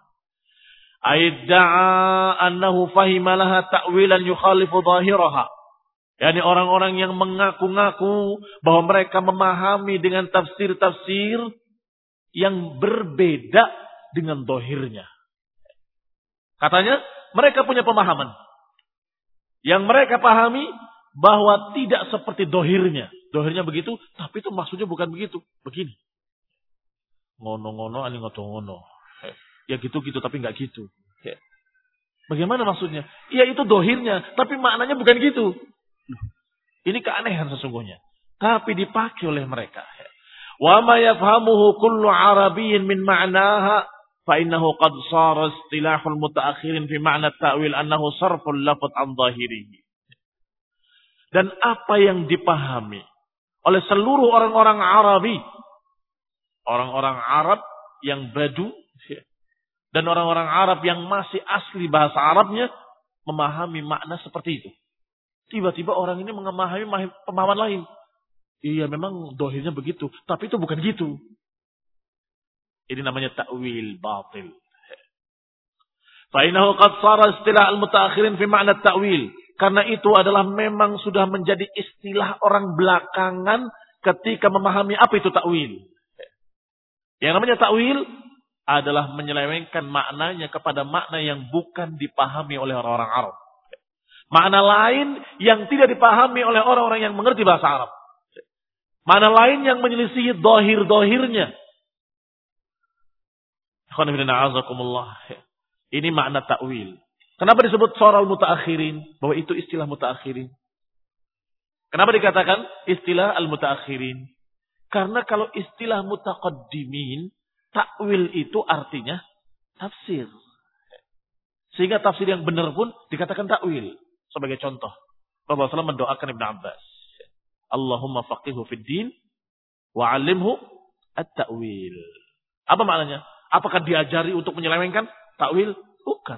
Aidda'a annahu fahimalaha ta'wilan yukhalifu zahiraha. Yani orang-orang yang mengaku-ngaku bahwa mereka memahami dengan tafsir-tafsir yang berbeda dengan zahirnya. Katanya mereka punya pemahaman yang mereka pahami bahwa tidak seperti dohirnya. Dohirnya begitu, tapi itu maksudnya bukan begitu. Begini. Ngono-ngono, ani ngono-ngono. Ya gitu-gitu, tapi nggak gitu. Bagaimana maksudnya? Ya itu dohirnya, tapi maknanya bukan gitu. Ini keanehan sesungguhnya. Tapi dipakai oleh mereka. Wa ma yafhamuhu kullu arabiyyin min ma'naha فإنه قد صار اصطلاح المتأخرين في معنى التأويل أنه صرف اللفظ عن ظاهره. Dan apa yang dipahami oleh seluruh orang-orang Arabi, orang-orang Arab yang badu dan orang-orang Arab yang masih asli bahasa Arabnya memahami makna seperti itu. Tiba-tiba orang ini memahami pemahaman lain. Iya memang dohirnya begitu, tapi itu bukan gitu. Ini namanya ta'wil batil. Fa'inahu qad sara istilah al-mutaakhirin fi ma'na ta'wil. Karena itu adalah memang sudah menjadi istilah orang belakangan ketika memahami apa itu ta'wil. Yang namanya ta'wil adalah menyelewengkan maknanya kepada makna yang bukan dipahami oleh orang-orang Arab. Makna lain yang tidak dipahami oleh orang-orang yang mengerti bahasa Arab. Makna lain yang menyelisihi dohir-dohirnya. Ini makna ta'wil. Kenapa disebut soral mutaakhirin? Bahwa itu istilah mutaakhirin. Kenapa dikatakan istilah al-mutaakhirin? Karena kalau istilah mutaqaddimin, ta'wil itu artinya tafsir. Sehingga tafsir yang benar pun dikatakan ta'wil. Sebagai contoh, Rasulullah shallallahu alaihi wasallam mendoakan Ibn Abbas. Allahumma faqihhu fid din wa'allimhu at-ta'wil. Apa maknanya? Apakah diajari untuk menyelewengkan takwil? Bukan.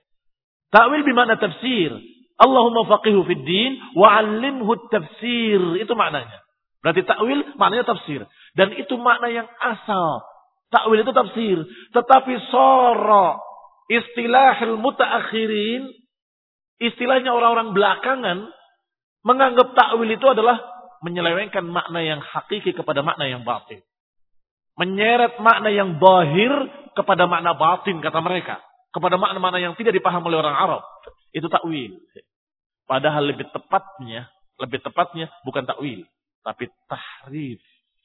Takwil bermakna tafsir. Allahumma faqihhu fid din wa 'allimhu at-tafsir. Itu maknanya. Berarti takwil maknanya tafsir. Dan itu makna yang asal. Takwil itu tafsir. Tetapi sara istilahul mutaakhirin, istilahnya orang-orang belakangan menganggap takwil itu adalah menyelewengkan makna yang hakiki kepada makna yang batin. Menyeret makna yang zahir kepada makna batin kata mereka. Kepada makna-makna yang tidak dipahami oleh orang Arab. Itu takwil. Padahal lebih tepatnya, lebih tepatnya bukan takwil. Tapi tahrif.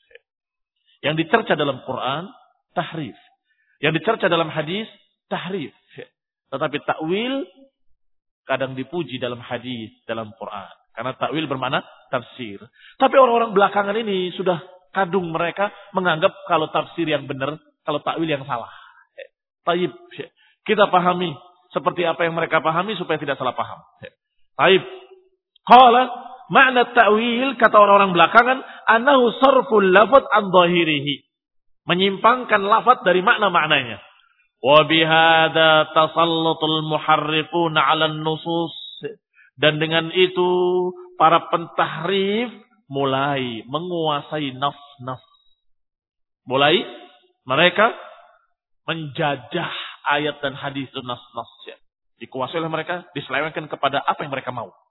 Yang dicerca dalam Quran, tahrif. Yang dicerca dalam hadis, tahrif. Tetapi takwil kadang dipuji dalam hadis, dalam Quran. Karena takwil bermakna tafsir. Tapi orang-orang belakangan ini sudah kadung mereka menganggap kalau tafsir yang benar, kalau takwil yang salah. Taib. Kita pahami seperti apa yang mereka pahami supaya tidak salah paham. Taib. Qala makna ta'wil kata orang-orang belakangan annahu sarful lafaz an dhahirihi. Menyimpangkan lafaz dari makna-maknanya. Wa bihadza tasallatul muharrifuna 'alan nusus. Dan dengan itu para pentahrif mulai menguasai nas-nas. Mulai mereka menjajah ayat dan hadis dan nas-nas. Ya. Dikuasai oleh mereka, diselewengkan kepada apa yang mereka mau.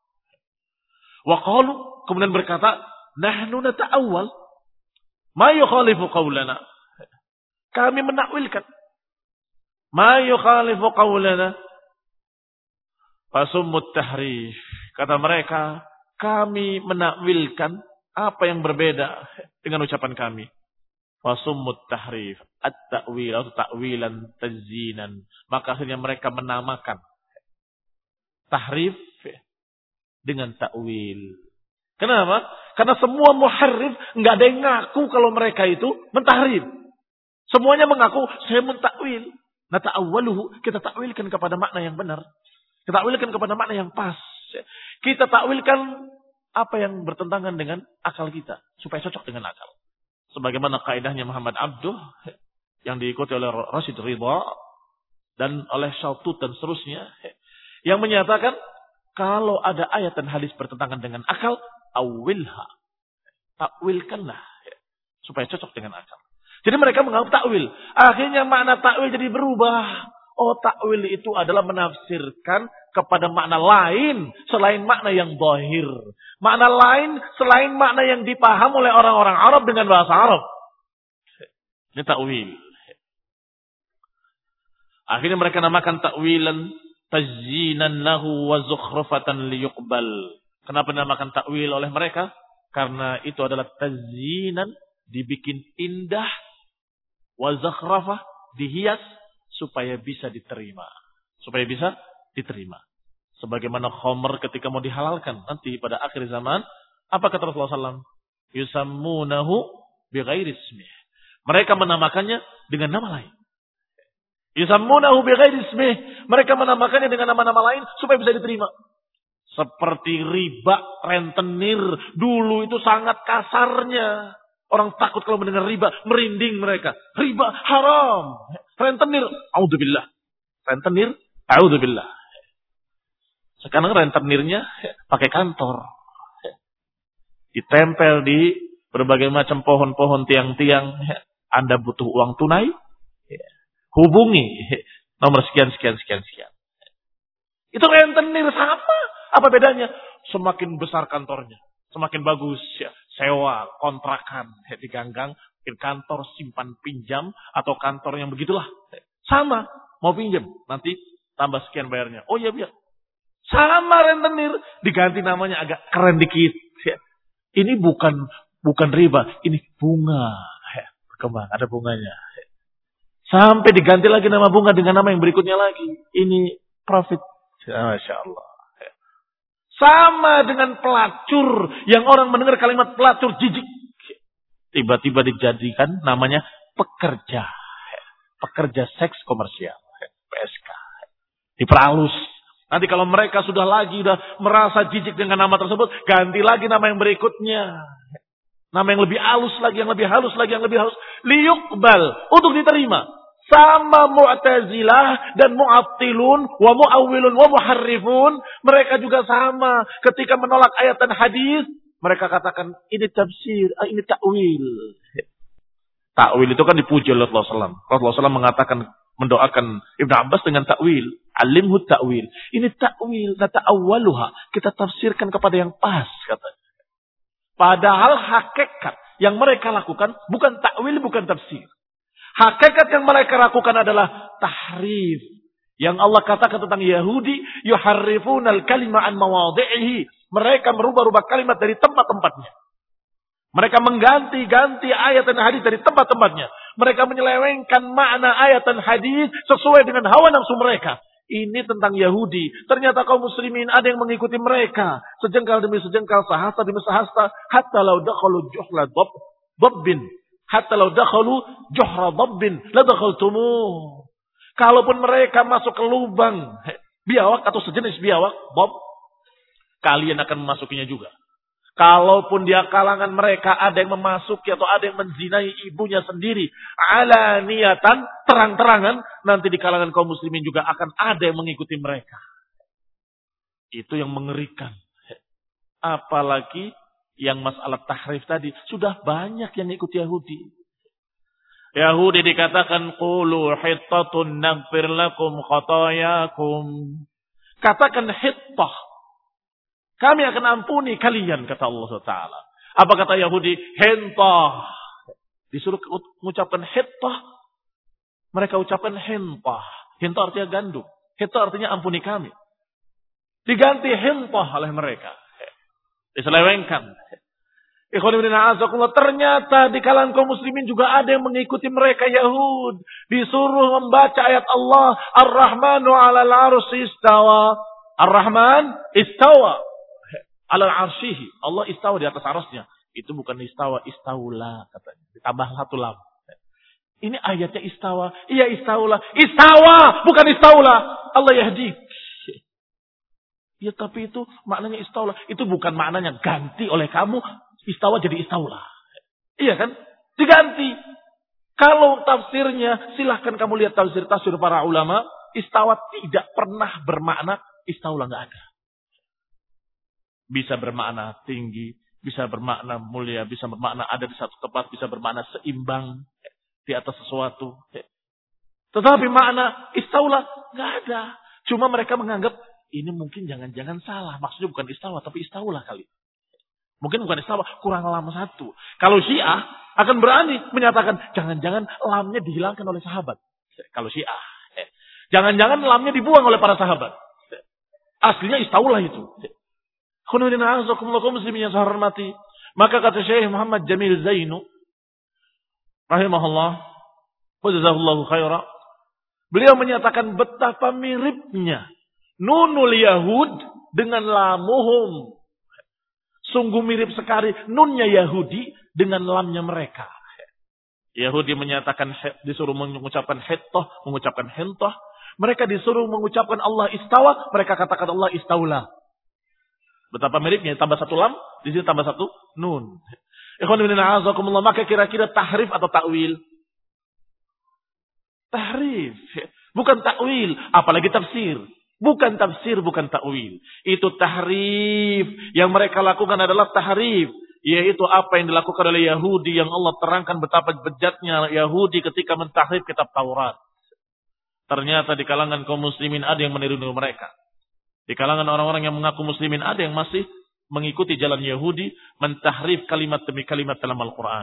Wa qalu, kemudian berkata, nahnu nata'awwal ma yukhalifu qawlana. Kami menakwilkan. Ma yukhalifu qawlana. Fasummut tahrif. Kata mereka, kami menakwilkan apa yang berbeda dengan ucapan kami. Fasummut tahrif at-ta'wil atau ta'wilan tazyinan. Maka akhirnya mereka menamakan tahrif dengan ta'wil. Kenapa? Karena semua muharrif nggak ada yang ngaku kalau mereka itu mentahrif. Semuanya mengaku saya mentakwil. Nah ta'awwaluhu kita takwilkan kepada makna yang benar. Kita takwilkan kepada makna yang pas. Kita takwilkan apa yang bertentangan dengan akal kita supaya cocok dengan akal. Sebagaimana kaidahnya Muhammad Abduh yang diikuti oleh Rashid Ridha dan oleh Syautut dan seterusnya yang menyatakan kalau ada ayat dan hadis bertentangan dengan akal, awilha, takwilkanlah supaya cocok dengan akal. Jadi mereka menganggap takwil. Akhirnya makna takwil jadi berubah. Oh, takwil itu adalah menafsirkan kepada makna lain selain makna yang zahir. Makna lain selain makna yang dipaham oleh orang-orang Arab dengan bahasa Arab. Ini takwil. Akhirnya mereka namakan takwilan tazyinan lahu wa zukhrufatan liyuqbal. Kenapa dinamakan takwil oleh mereka? Karena itu adalah tazyinan, dibikin indah, wa zakhrafah, dihias supaya bisa diterima. Supaya bisa diterima. Sebagaimana khamr ketika mau dihalalkan nanti pada akhir zaman, apa kata Rasulullah sallallahu alaihi wasallam? Yusammunahu bighairi ismih. Mereka menamakannya dengan nama lain. Yusammunahu bighairi ismih. Mereka menamakannya dengan nama-nama lain supaya bisa diterima. Seperti riba, rentenir. Dulu itu sangat kasarnya. Orang takut kalau mendengar riba, merinding mereka. Riba haram. Rentenir, a'udzubillah. Rentenir, a'udzubillah. Sekarang rentenirnya pakai kantor. Ditempel di berbagai macam pohon-pohon, tiang-tiang. Anda butuh uang tunai? Hubungi nomor sekian, sekian, sekian, sekian. Itu rentenir sama. Apa bedanya? Semakin besar kantornya. Semakin bagus ya. Sewa, kontrakan. Ya, diganggang. Kantor simpan pinjam. Atau kantor yang begitulah. Sama. Mau pinjam. Nanti tambah sekian bayarnya. Oh iya biar. Sama rentenir. Diganti namanya agak keren dikit. Ya. Ini bukan bukan riba. Ini bunga. Ya, berkembang. Ada bunganya. Ya. Sampai diganti lagi nama bunga dengan nama yang berikutnya lagi. Ini profit. Ya, Masya Allah. Ya. Sama dengan pelacur. Yang orang mendengar kalimat pelacur jijik. Tiba-tiba dijadikan namanya pekerja. Ya. Pekerja seks komersial. Ya. P S K. Diperhalus. Nanti kalau mereka sudah lagi sudah merasa jijik dengan nama tersebut. Ganti lagi nama yang berikutnya. Nama yang lebih halus lagi. Yang lebih halus lagi. Yang lebih halus. Liyuqbal. Untuk diterima. Sama Mu'tazilah dan Mu'attilun wa Mu'awwilun wa Muharrifun, mereka juga sama. Ketika menolak ayat dan hadis, mereka katakan ini tafsir, ini takwil. Takwil itu kan dipuji oleh Rasulullah sallallahu alaihi wasallam. Rasulullah sallallahu alaihi wasallam mengatakan, mendoakan Ibnu Abbas dengan takwil. Alimhu takwil. Ini takwil, nata'awwaluha. Kita tafsirkan kepada yang pas, katanya. Padahal hakikat yang mereka lakukan bukan takwil, bukan tafsir. Hakikat yang mereka lakukan adalah tahrif. Yang Allah katakan tentang Yahudi, yuharrifunal kalima an mawadhi'ihi. Mereka merubah-rubah kalimat dari tempat-tempatnya. Mereka mengganti-ganti ayat dan hadis dari tempat-tempatnya. Mereka menyelewengkan makna ayat dan hadis sesuai dengan hawa nafsu mereka. Ini tentang Yahudi. Ternyata kaum muslimin ada yang mengikuti mereka. Sejengkal demi sejengkal, sahasta demi sahasta. Hatta lau dakhalu juhla dabbin. Hatta lau dakhalu juhra dabbin la dakhaltumuh. Kalaupun mereka masuk ke lubang biawak atau sejenis biawak, bob, kalian akan memasukinya juga. Kalaupun di kalangan mereka ada yang memasuki atau ada yang menzinai ibunya sendiri, ala niatan, terang-terangan, nanti di kalangan kaum muslimin juga akan ada yang mengikuti mereka. Itu yang mengerikan. Apalagi yang masalah tahrif tadi, sudah banyak yang ikut Yahudi. Yahudi dikatakan, qulu hittatun naghfir lakum khatayakum. Katakan hittah. Kami akan ampuni kalian, kata Allah subhanahu wa taala. Apa kata Yahudi? Hentah. Disuruh mengucapkan hittah. Mereka ucapkan hentah. Hentah artinya gandum. Hittah artinya ampuni kami. Diganti hentah oleh mereka. Diselewengkan. Ternyata di kalangan kaum muslimin juga ada yang mengikuti mereka Yahud. Disuruh membaca ayat Allah. Ar-Rahmanu alal arsy istawa. Ar-Rahman istawa. Alal arsyihi. Allah istawa di atas arasnya. Itu bukan istawa, istaula katanya. Ditambah satu lam. Ini ayatnya istawa. Iya istaula. Istawa bukan istaula. Allah yahdi. Ya tapi itu maknanya istaula. Itu bukan maknanya ganti oleh kamu. Istawa jadi istaula. Iya kan? Diganti. Kalau tafsirnya, silahkan kamu lihat tafsir-tafsir para ulama. Istawa tidak pernah bermakna istaula, nggak ada. Bisa bermakna tinggi, bisa bermakna mulia, bisa bermakna ada di satu tempat, bisa bermakna seimbang di atas sesuatu. Tetapi makna istaula nggak ada. Cuma mereka menganggap ini mungkin jangan-jangan salah. Maksudnya bukan istawa, tapi istaula kali. Mungkin bukan istawa, kurang lam satu. Kalau Syiah akan berani menyatakan, jangan-jangan lamnya dihilangkan oleh sahabat. Kalau Syiah. Jangan-jangan lamnya dibuang oleh para sahabat. Aslinya istaula itu. Maka kata Syekh Muhammad Jamil Zainu, rahimahullah, wajazahullahu khaira, beliau menyatakan betapa miripnya nunul Yahud dengan lamuhum. Sungguh mirip sekali nunnya Yahudi dengan lamnya mereka. Yahudi menyatakan disuruh mengucapkan hittah, mengucapkan hintah. Mereka disuruh mengucapkan Allah istawa, mereka katakan Allah istaula. Betapa miripnya, tambah satu lam, di sini tambah satu nun. Ikhwan fillah a'azakumullah, maka kira-kira tahrif atau takwil? Tahrif, bukan takwil, apalagi tafsir. Bukan tafsir, bukan ta'wil. Itu tahrif. Yang mereka lakukan adalah tahrif. Yaitu apa yang dilakukan oleh Yahudi. Yang Allah terangkan betapa bejatnya Yahudi ketika mentahrif kitab Taurat. Ternyata di kalangan kaum muslimin ada yang meniru-niru mereka. Di kalangan orang-orang yang mengaku muslimin ada yang masih mengikuti jalan Yahudi. Mentahrif kalimat demi kalimat dalam Al-Quran.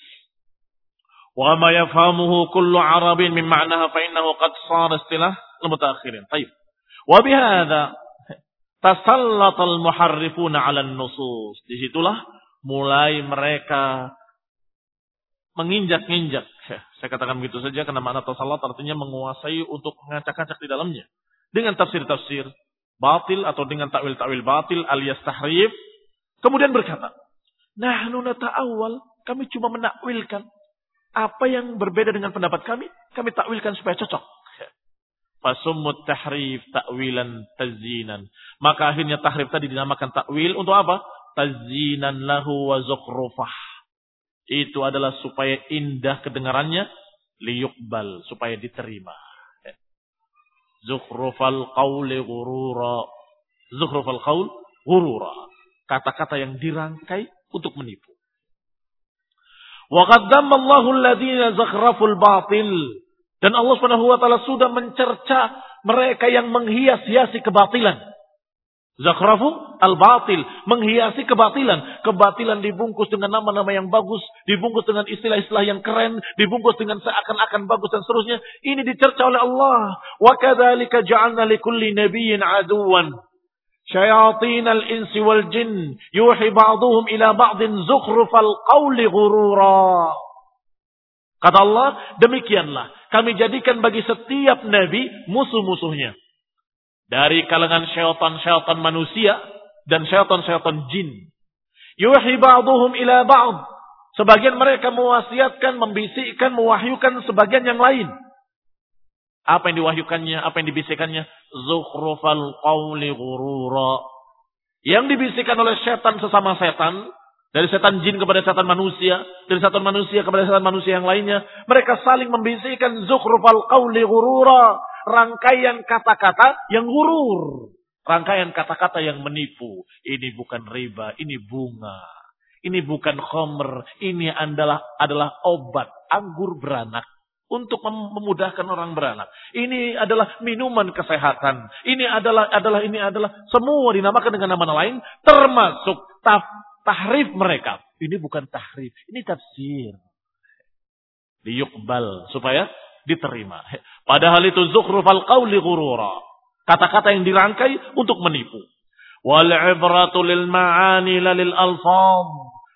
Wa ma yafhamuhu kullu arabin min ma'naha fa'innahu qad sara istilah al-mutaakhirin. Taib. Wabihada tasallatal muharrifuna 'alan nusus. Disitulah mulai mereka menginjak-injak. Saya katakan begitu saja karena makna tasallat artinya menguasai untuk mengacak-acak di dalamnya dengan tafsir-tafsir batil atau dengan takwil-takwil batil alias tahrif. Kemudian berkata, "Nahnu nata'awwal, kami cuma menakwilkan apa yang berbeda dengan pendapat kami, kami takwilkan supaya cocok." Fasumut tahrif ta'wilan tazyinan. Maka akhirnya tahrif tadi dinamakan takwil untuk apa? Tazyinan lahu wa zukhrufah. Itu adalah supaya indah kedengarannya, liyuqbal, supaya diterima. Zukhrufal qawli ghurura. Zukhrufal qawl ghurura. Kata-kata yang dirangkai untuk menipu. Wa qaddama Allahu alladhina zakhraful batil. Dan Allah Subhanahu wa taala sudah mencerca mereka yang menghias-hiasi kebatilan. Zakhrafu al-batil, menghiasi kebatilan. Kebatilan dibungkus dengan nama-nama yang bagus, dibungkus dengan istilah-istilah yang keren, dibungkus dengan seakan-akan bagus dan seterusnya. Ini dicerca oleh Allah. Wa kadzalika ja'alna likulli nabiyyin aduwan syayatin al-insi wal jin yuhi ba'dhum ila ba'din zukhrufal qawli ghurura. Kata Allah, demikianlah kami jadikan bagi setiap nabi musuh-musuhnya. Dari kalangan syaitan-syaitan manusia dan syaitan-syaitan jin. Yuhi ba'duhum ila ba'd. Sebagian mereka mewasiatkan, membisikkan, mewahyukan sebagian yang lain. Apa yang diwahyukannya, apa yang dibisikkannya? Zukhrufal qawli ghurura. Yang dibisikkan oleh syaitan sesama setan. Dari setan jin kepada setan manusia. Dari setan manusia kepada setan manusia yang lainnya. Mereka saling membisikkan zukhrufal qawli ghurura. Rangkaian kata-kata yang gurur. Rangkaian kata-kata yang menipu. Ini bukan riba. Ini bunga. Ini bukan khamr. Ini adalah, adalah obat anggur beranak. Untuk memudahkan orang beranak. Ini adalah minuman kesehatan. Ini adalah, adalah, ini adalah. Semua dinamakan dengan nama lain. Termasuk taf. Tahrif mereka. Ini bukan tahrif. Ini tafsir. Liyuqbal. Supaya diterima. Padahal itu zukhrufal qawli ghurura. Kata-kata yang dirangkai untuk menipu. Wal ibratu lil ma'ani lalil alfam.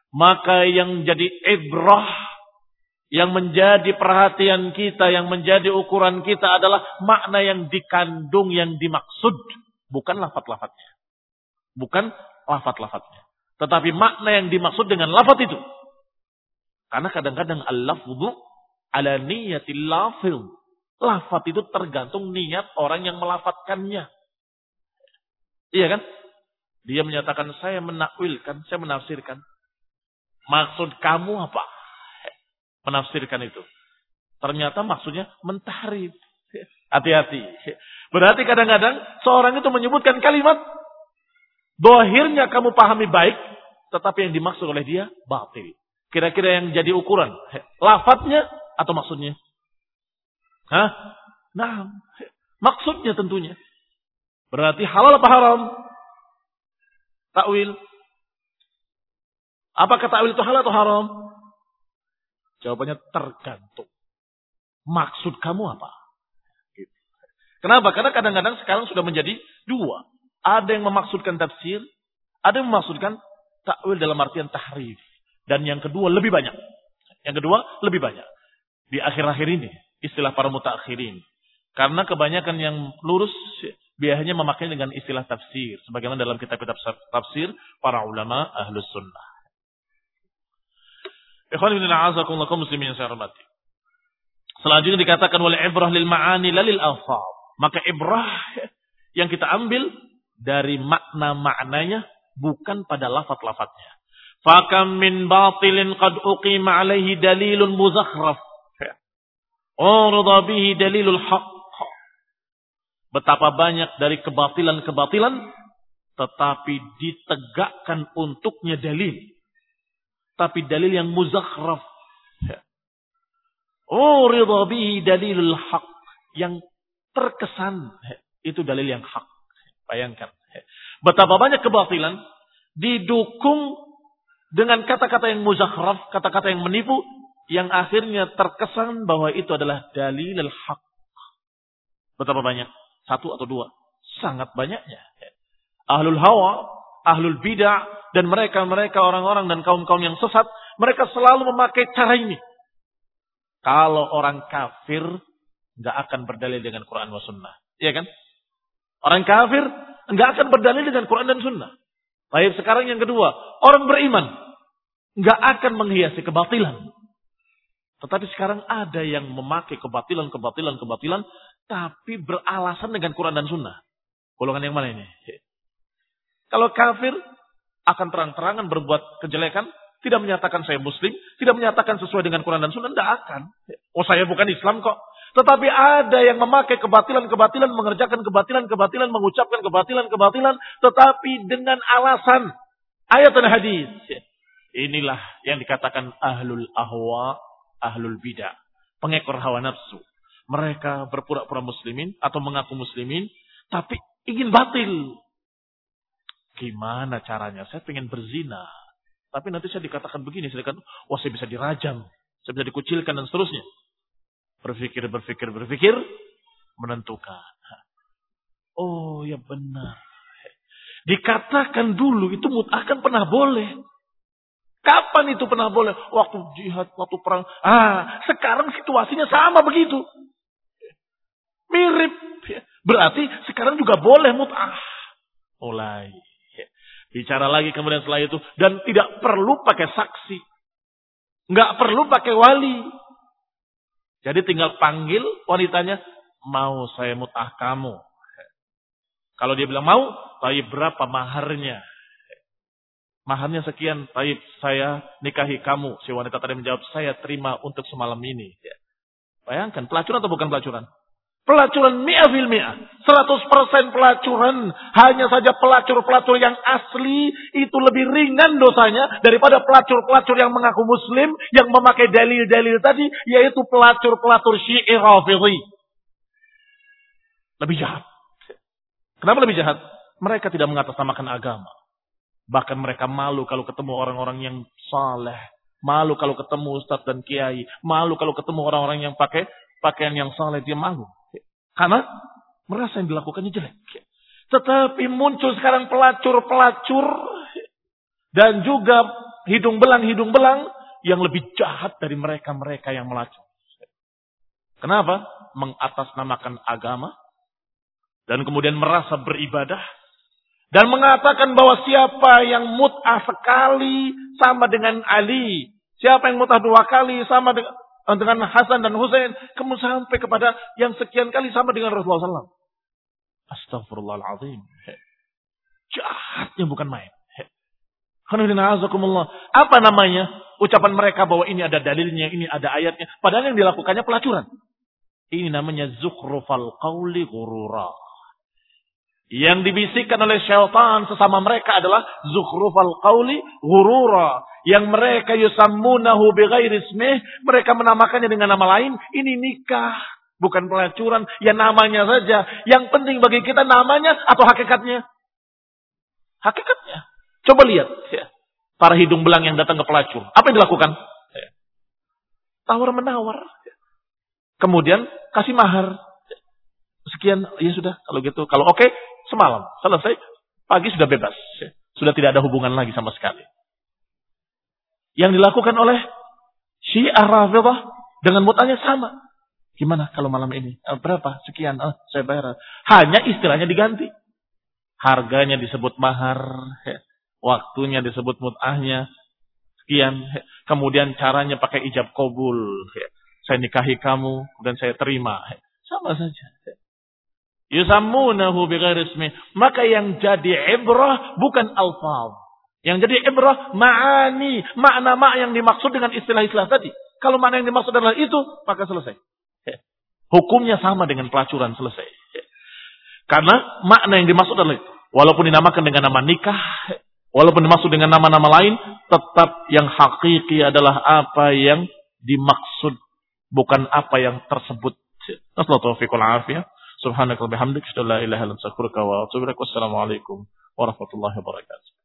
Maka yang jadi ibrah, yang menjadi perhatian kita, yang menjadi ukuran kita adalah makna yang dikandung, yang dimaksud. Bukan lafaz-lafaznya. Bukan lafaz-lafaznya. Tetapi makna yang dimaksud dengan lafaz itu. Karena kadang-kadang al-lafzu ala niyatil lafil. Lafaz itu tergantung niat orang yang melafazkannya. Iya kan? Dia menyatakan saya menakwilkan, saya menafsirkan. Maksud kamu apa? Menafsirkan itu. Ternyata maksudnya mentahrif. Hati-hati. Berarti kadang-kadang seorang itu menyebutkan kalimat, dohirnya kamu pahami baik, tetapi yang dimaksud oleh dia batil. Kira-kira yang jadi ukuran, lafadznya atau maksudnya? Hah? Nah, maksudnya tentunya. Berarti halal apa haram? Takwil. Apakah takwil itu halal atau haram? Jawabannya tergantung. Maksud kamu apa? Gitu. Kenapa? Karena kadang-kadang sekarang sudah menjadi dua. Ada yang memaksudkan tafsir, ada yang memaksudkan takwil dalam artian tahrif. Dan yang kedua lebih banyak. Yang kedua lebih banyak. Di akhir-akhir ini, istilah para mutakhirin. Karena kebanyakan yang lurus biasanya memakai dengan istilah tafsir. Sebagaimana dalam kitab-kitab tafsir para ulama ahlus sunnah. Ikhwan ibn a'azakumullah kaum muslimin yang saya hormati. Selanjutnya dikatakan wal ibrah lil ma'ani lalil alfaz. Maka ibrah yang kita ambil dari makna-maknanya bukan pada lafaz-lafaznya. Fakam min batilin qad uqima alaihi dalilun muzakhraf. Urida bihi dalilul haqq. Betapa banyak dari kebatilan-kebatilan tetapi ditegakkan untuknya dalil. Tapi dalil yang muzakhraf. Urida bihi dalilul haq. Yang terkesan itu dalil yang hak. Bayangkan. Betapa banyak kebatilan didukung dengan kata-kata yang muzakhraf, kata-kata yang menipu, yang akhirnya terkesan bahwa itu adalah dalilul haq. Betapa banyak? Satu atau dua? Sangat banyaknya. Ahlul hawa, ahlul bid'ah, dan mereka-mereka orang-orang dan kaum-kaum yang sesat, mereka selalu memakai cara ini. Kalau orang kafir nggak akan berdalil dengan Quran wa Sunnah, iya kan? Orang kafir nggak akan berdalil dengan Quran dan Sunnah. Baik, sekarang yang kedua, orang beriman nggak akan menghiasi kebatilan. Tetapi sekarang ada yang memakai kebatilan, kebatilan, kebatilan, tapi beralasan dengan Quran dan Sunnah. Golongan yang mana ini? Kalau kafir akan terang-terangan berbuat kejelekan, tidak menyatakan saya muslim, tidak menyatakan sesuai dengan Quran dan Sunnah, tidak akan. Oh, saya bukan Islam kok. Tetapi ada yang memakai kebatilan-kebatilan, mengerjakan kebatilan-kebatilan, mengucapkan kebatilan-kebatilan, tetapi dengan alasan ayat dan hadis. Inilah yang dikatakan ahlul ahwa, ahlul bidah, pengekor hawa nafsu. Mereka berpura-pura muslimin atau mengaku muslimin, tapi ingin batil. Gimana caranya? Saya pengen berzina. Tapi nanti saya dikatakan begini, saya dikatakan, wah saya bisa dirajam, saya bisa dikucilkan dan seterusnya. Berpikir, berpikir, berpikir, menentukan. Oh ya benar. Dikatakan dulu itu mut'ah kan pernah boleh. Kapan itu pernah boleh? Waktu jihad, waktu perang. Ah, sekarang situasinya sama begitu. Mirip. Berarti sekarang juga boleh mut'ah. Mulai. Bicara lagi kemudian setelah itu. Dan tidak perlu pakai saksi. Nggak perlu pakai wali. Jadi tinggal panggil wanitanya. Mau saya mut'ah kamu. Kalau dia bilang mau. Tapi berapa maharnya? Maharnya sekian. Tapi saya nikahi kamu. Si wanita tadi menjawab. Saya terima untuk semalam ini. Bayangkan. Pelacuran atau bukan pelacuran? Pelacuran mi'ah fil mi'ah. seratus persen pelacuran. Hanya saja pelacur-pelacur yang asli itu lebih ringan dosanya daripada pelacur-pelacur yang mengaku muslim yang memakai dalil-dalil tadi, yaitu pelacur-pelacur Syi'i Rafidhi. Lebih jahat. Kenapa lebih jahat? Mereka tidak mengatasnamakan agama. Bahkan mereka malu kalau ketemu orang-orang yang saleh, malu kalau ketemu ustaz dan kiai, malu kalau ketemu orang-orang yang pakai pakaian yang saleh, dia malu. Karena merasa yang dilakukannya jelek. Tetapi muncul sekarang pelacur-pelacur dan juga hidung belang-hidung belang yang lebih jahat dari mereka-mereka yang melacur. Kenapa? Mengatasnamakan agama dan kemudian merasa beribadah dan mengatakan bahwa siapa yang mut'ah sekali sama dengan Ali, siapa yang mut'ah dua kali sama dengan dengan Hasan dan Husain, kemudian sampai kepada yang sekian kali sama dengan Rasulullah sallallahu alaihi wasallam. Astagfirullahaladzim. Jahatnya bukan main. Apa namanya? Ucapan mereka bahwa ini ada dalilnya, ini ada ayatnya. Padahal yang dilakukannya pelacuran. Ini namanya zukhrufal qawli ghurura. Yang dibisikkan oleh syaitan sesama mereka adalah zukhrufal qawli ghurura. Yang mereka yusammunahu bighairi ismih, mereka menamakannya dengan nama lain. Ini nikah, bukan pelacuran. Ya namanya saja. Yang penting bagi kita namanya atau hakikatnya? Hakikatnya. Coba lihat ya. Para hidung belang yang datang ke pelacur. Apa yang dilakukan? Ya. Tawar-menawar. Ya. Kemudian kasih mahar. Sekian, ya sudah. Kalau gitu, kalau oke, okay, semalam. Selesai, pagi sudah bebas. Ya. Sudah tidak ada hubungan lagi sama sekali. Yang dilakukan oleh Syiah Rafidhah dengan mut'ahnya sama. Gimana kalau malam ini? Eh, berapa? Sekian. Oh, saya bayar. Hanya istilahnya diganti. Harganya disebut mahar. Ya. Waktunya disebut mut'ahnya. Sekian. Ya. Kemudian caranya pakai ijab qabul. Ya. Saya nikahi kamu dan saya terima. Ya. Sama saja. Ya. Yusammunahu bighairi ismi. Maka yang jadi ibrah bukan alfaz. Yang jadi ibrah ma'ani, makna-makna yang dimaksud dengan istilah-istilah tadi. Kalau makna yang dimaksud adalah itu, maka selesai. Hukumnya sama dengan pelacuran, selesai. Karena makna yang dimaksud adalah itu. Walaupun dinamakan dengan nama nikah, walaupun dimaksud dengan nama-nama lain, tetap yang hakiki adalah apa yang dimaksud, bukan apa yang tersebut. Subhanakallahumma wa bihamdika, asyhadu an la ilaha illa anta, astaghfiruka wa atubu ilaik. Wassalamualaikum warahmatullahi wabarakatuh.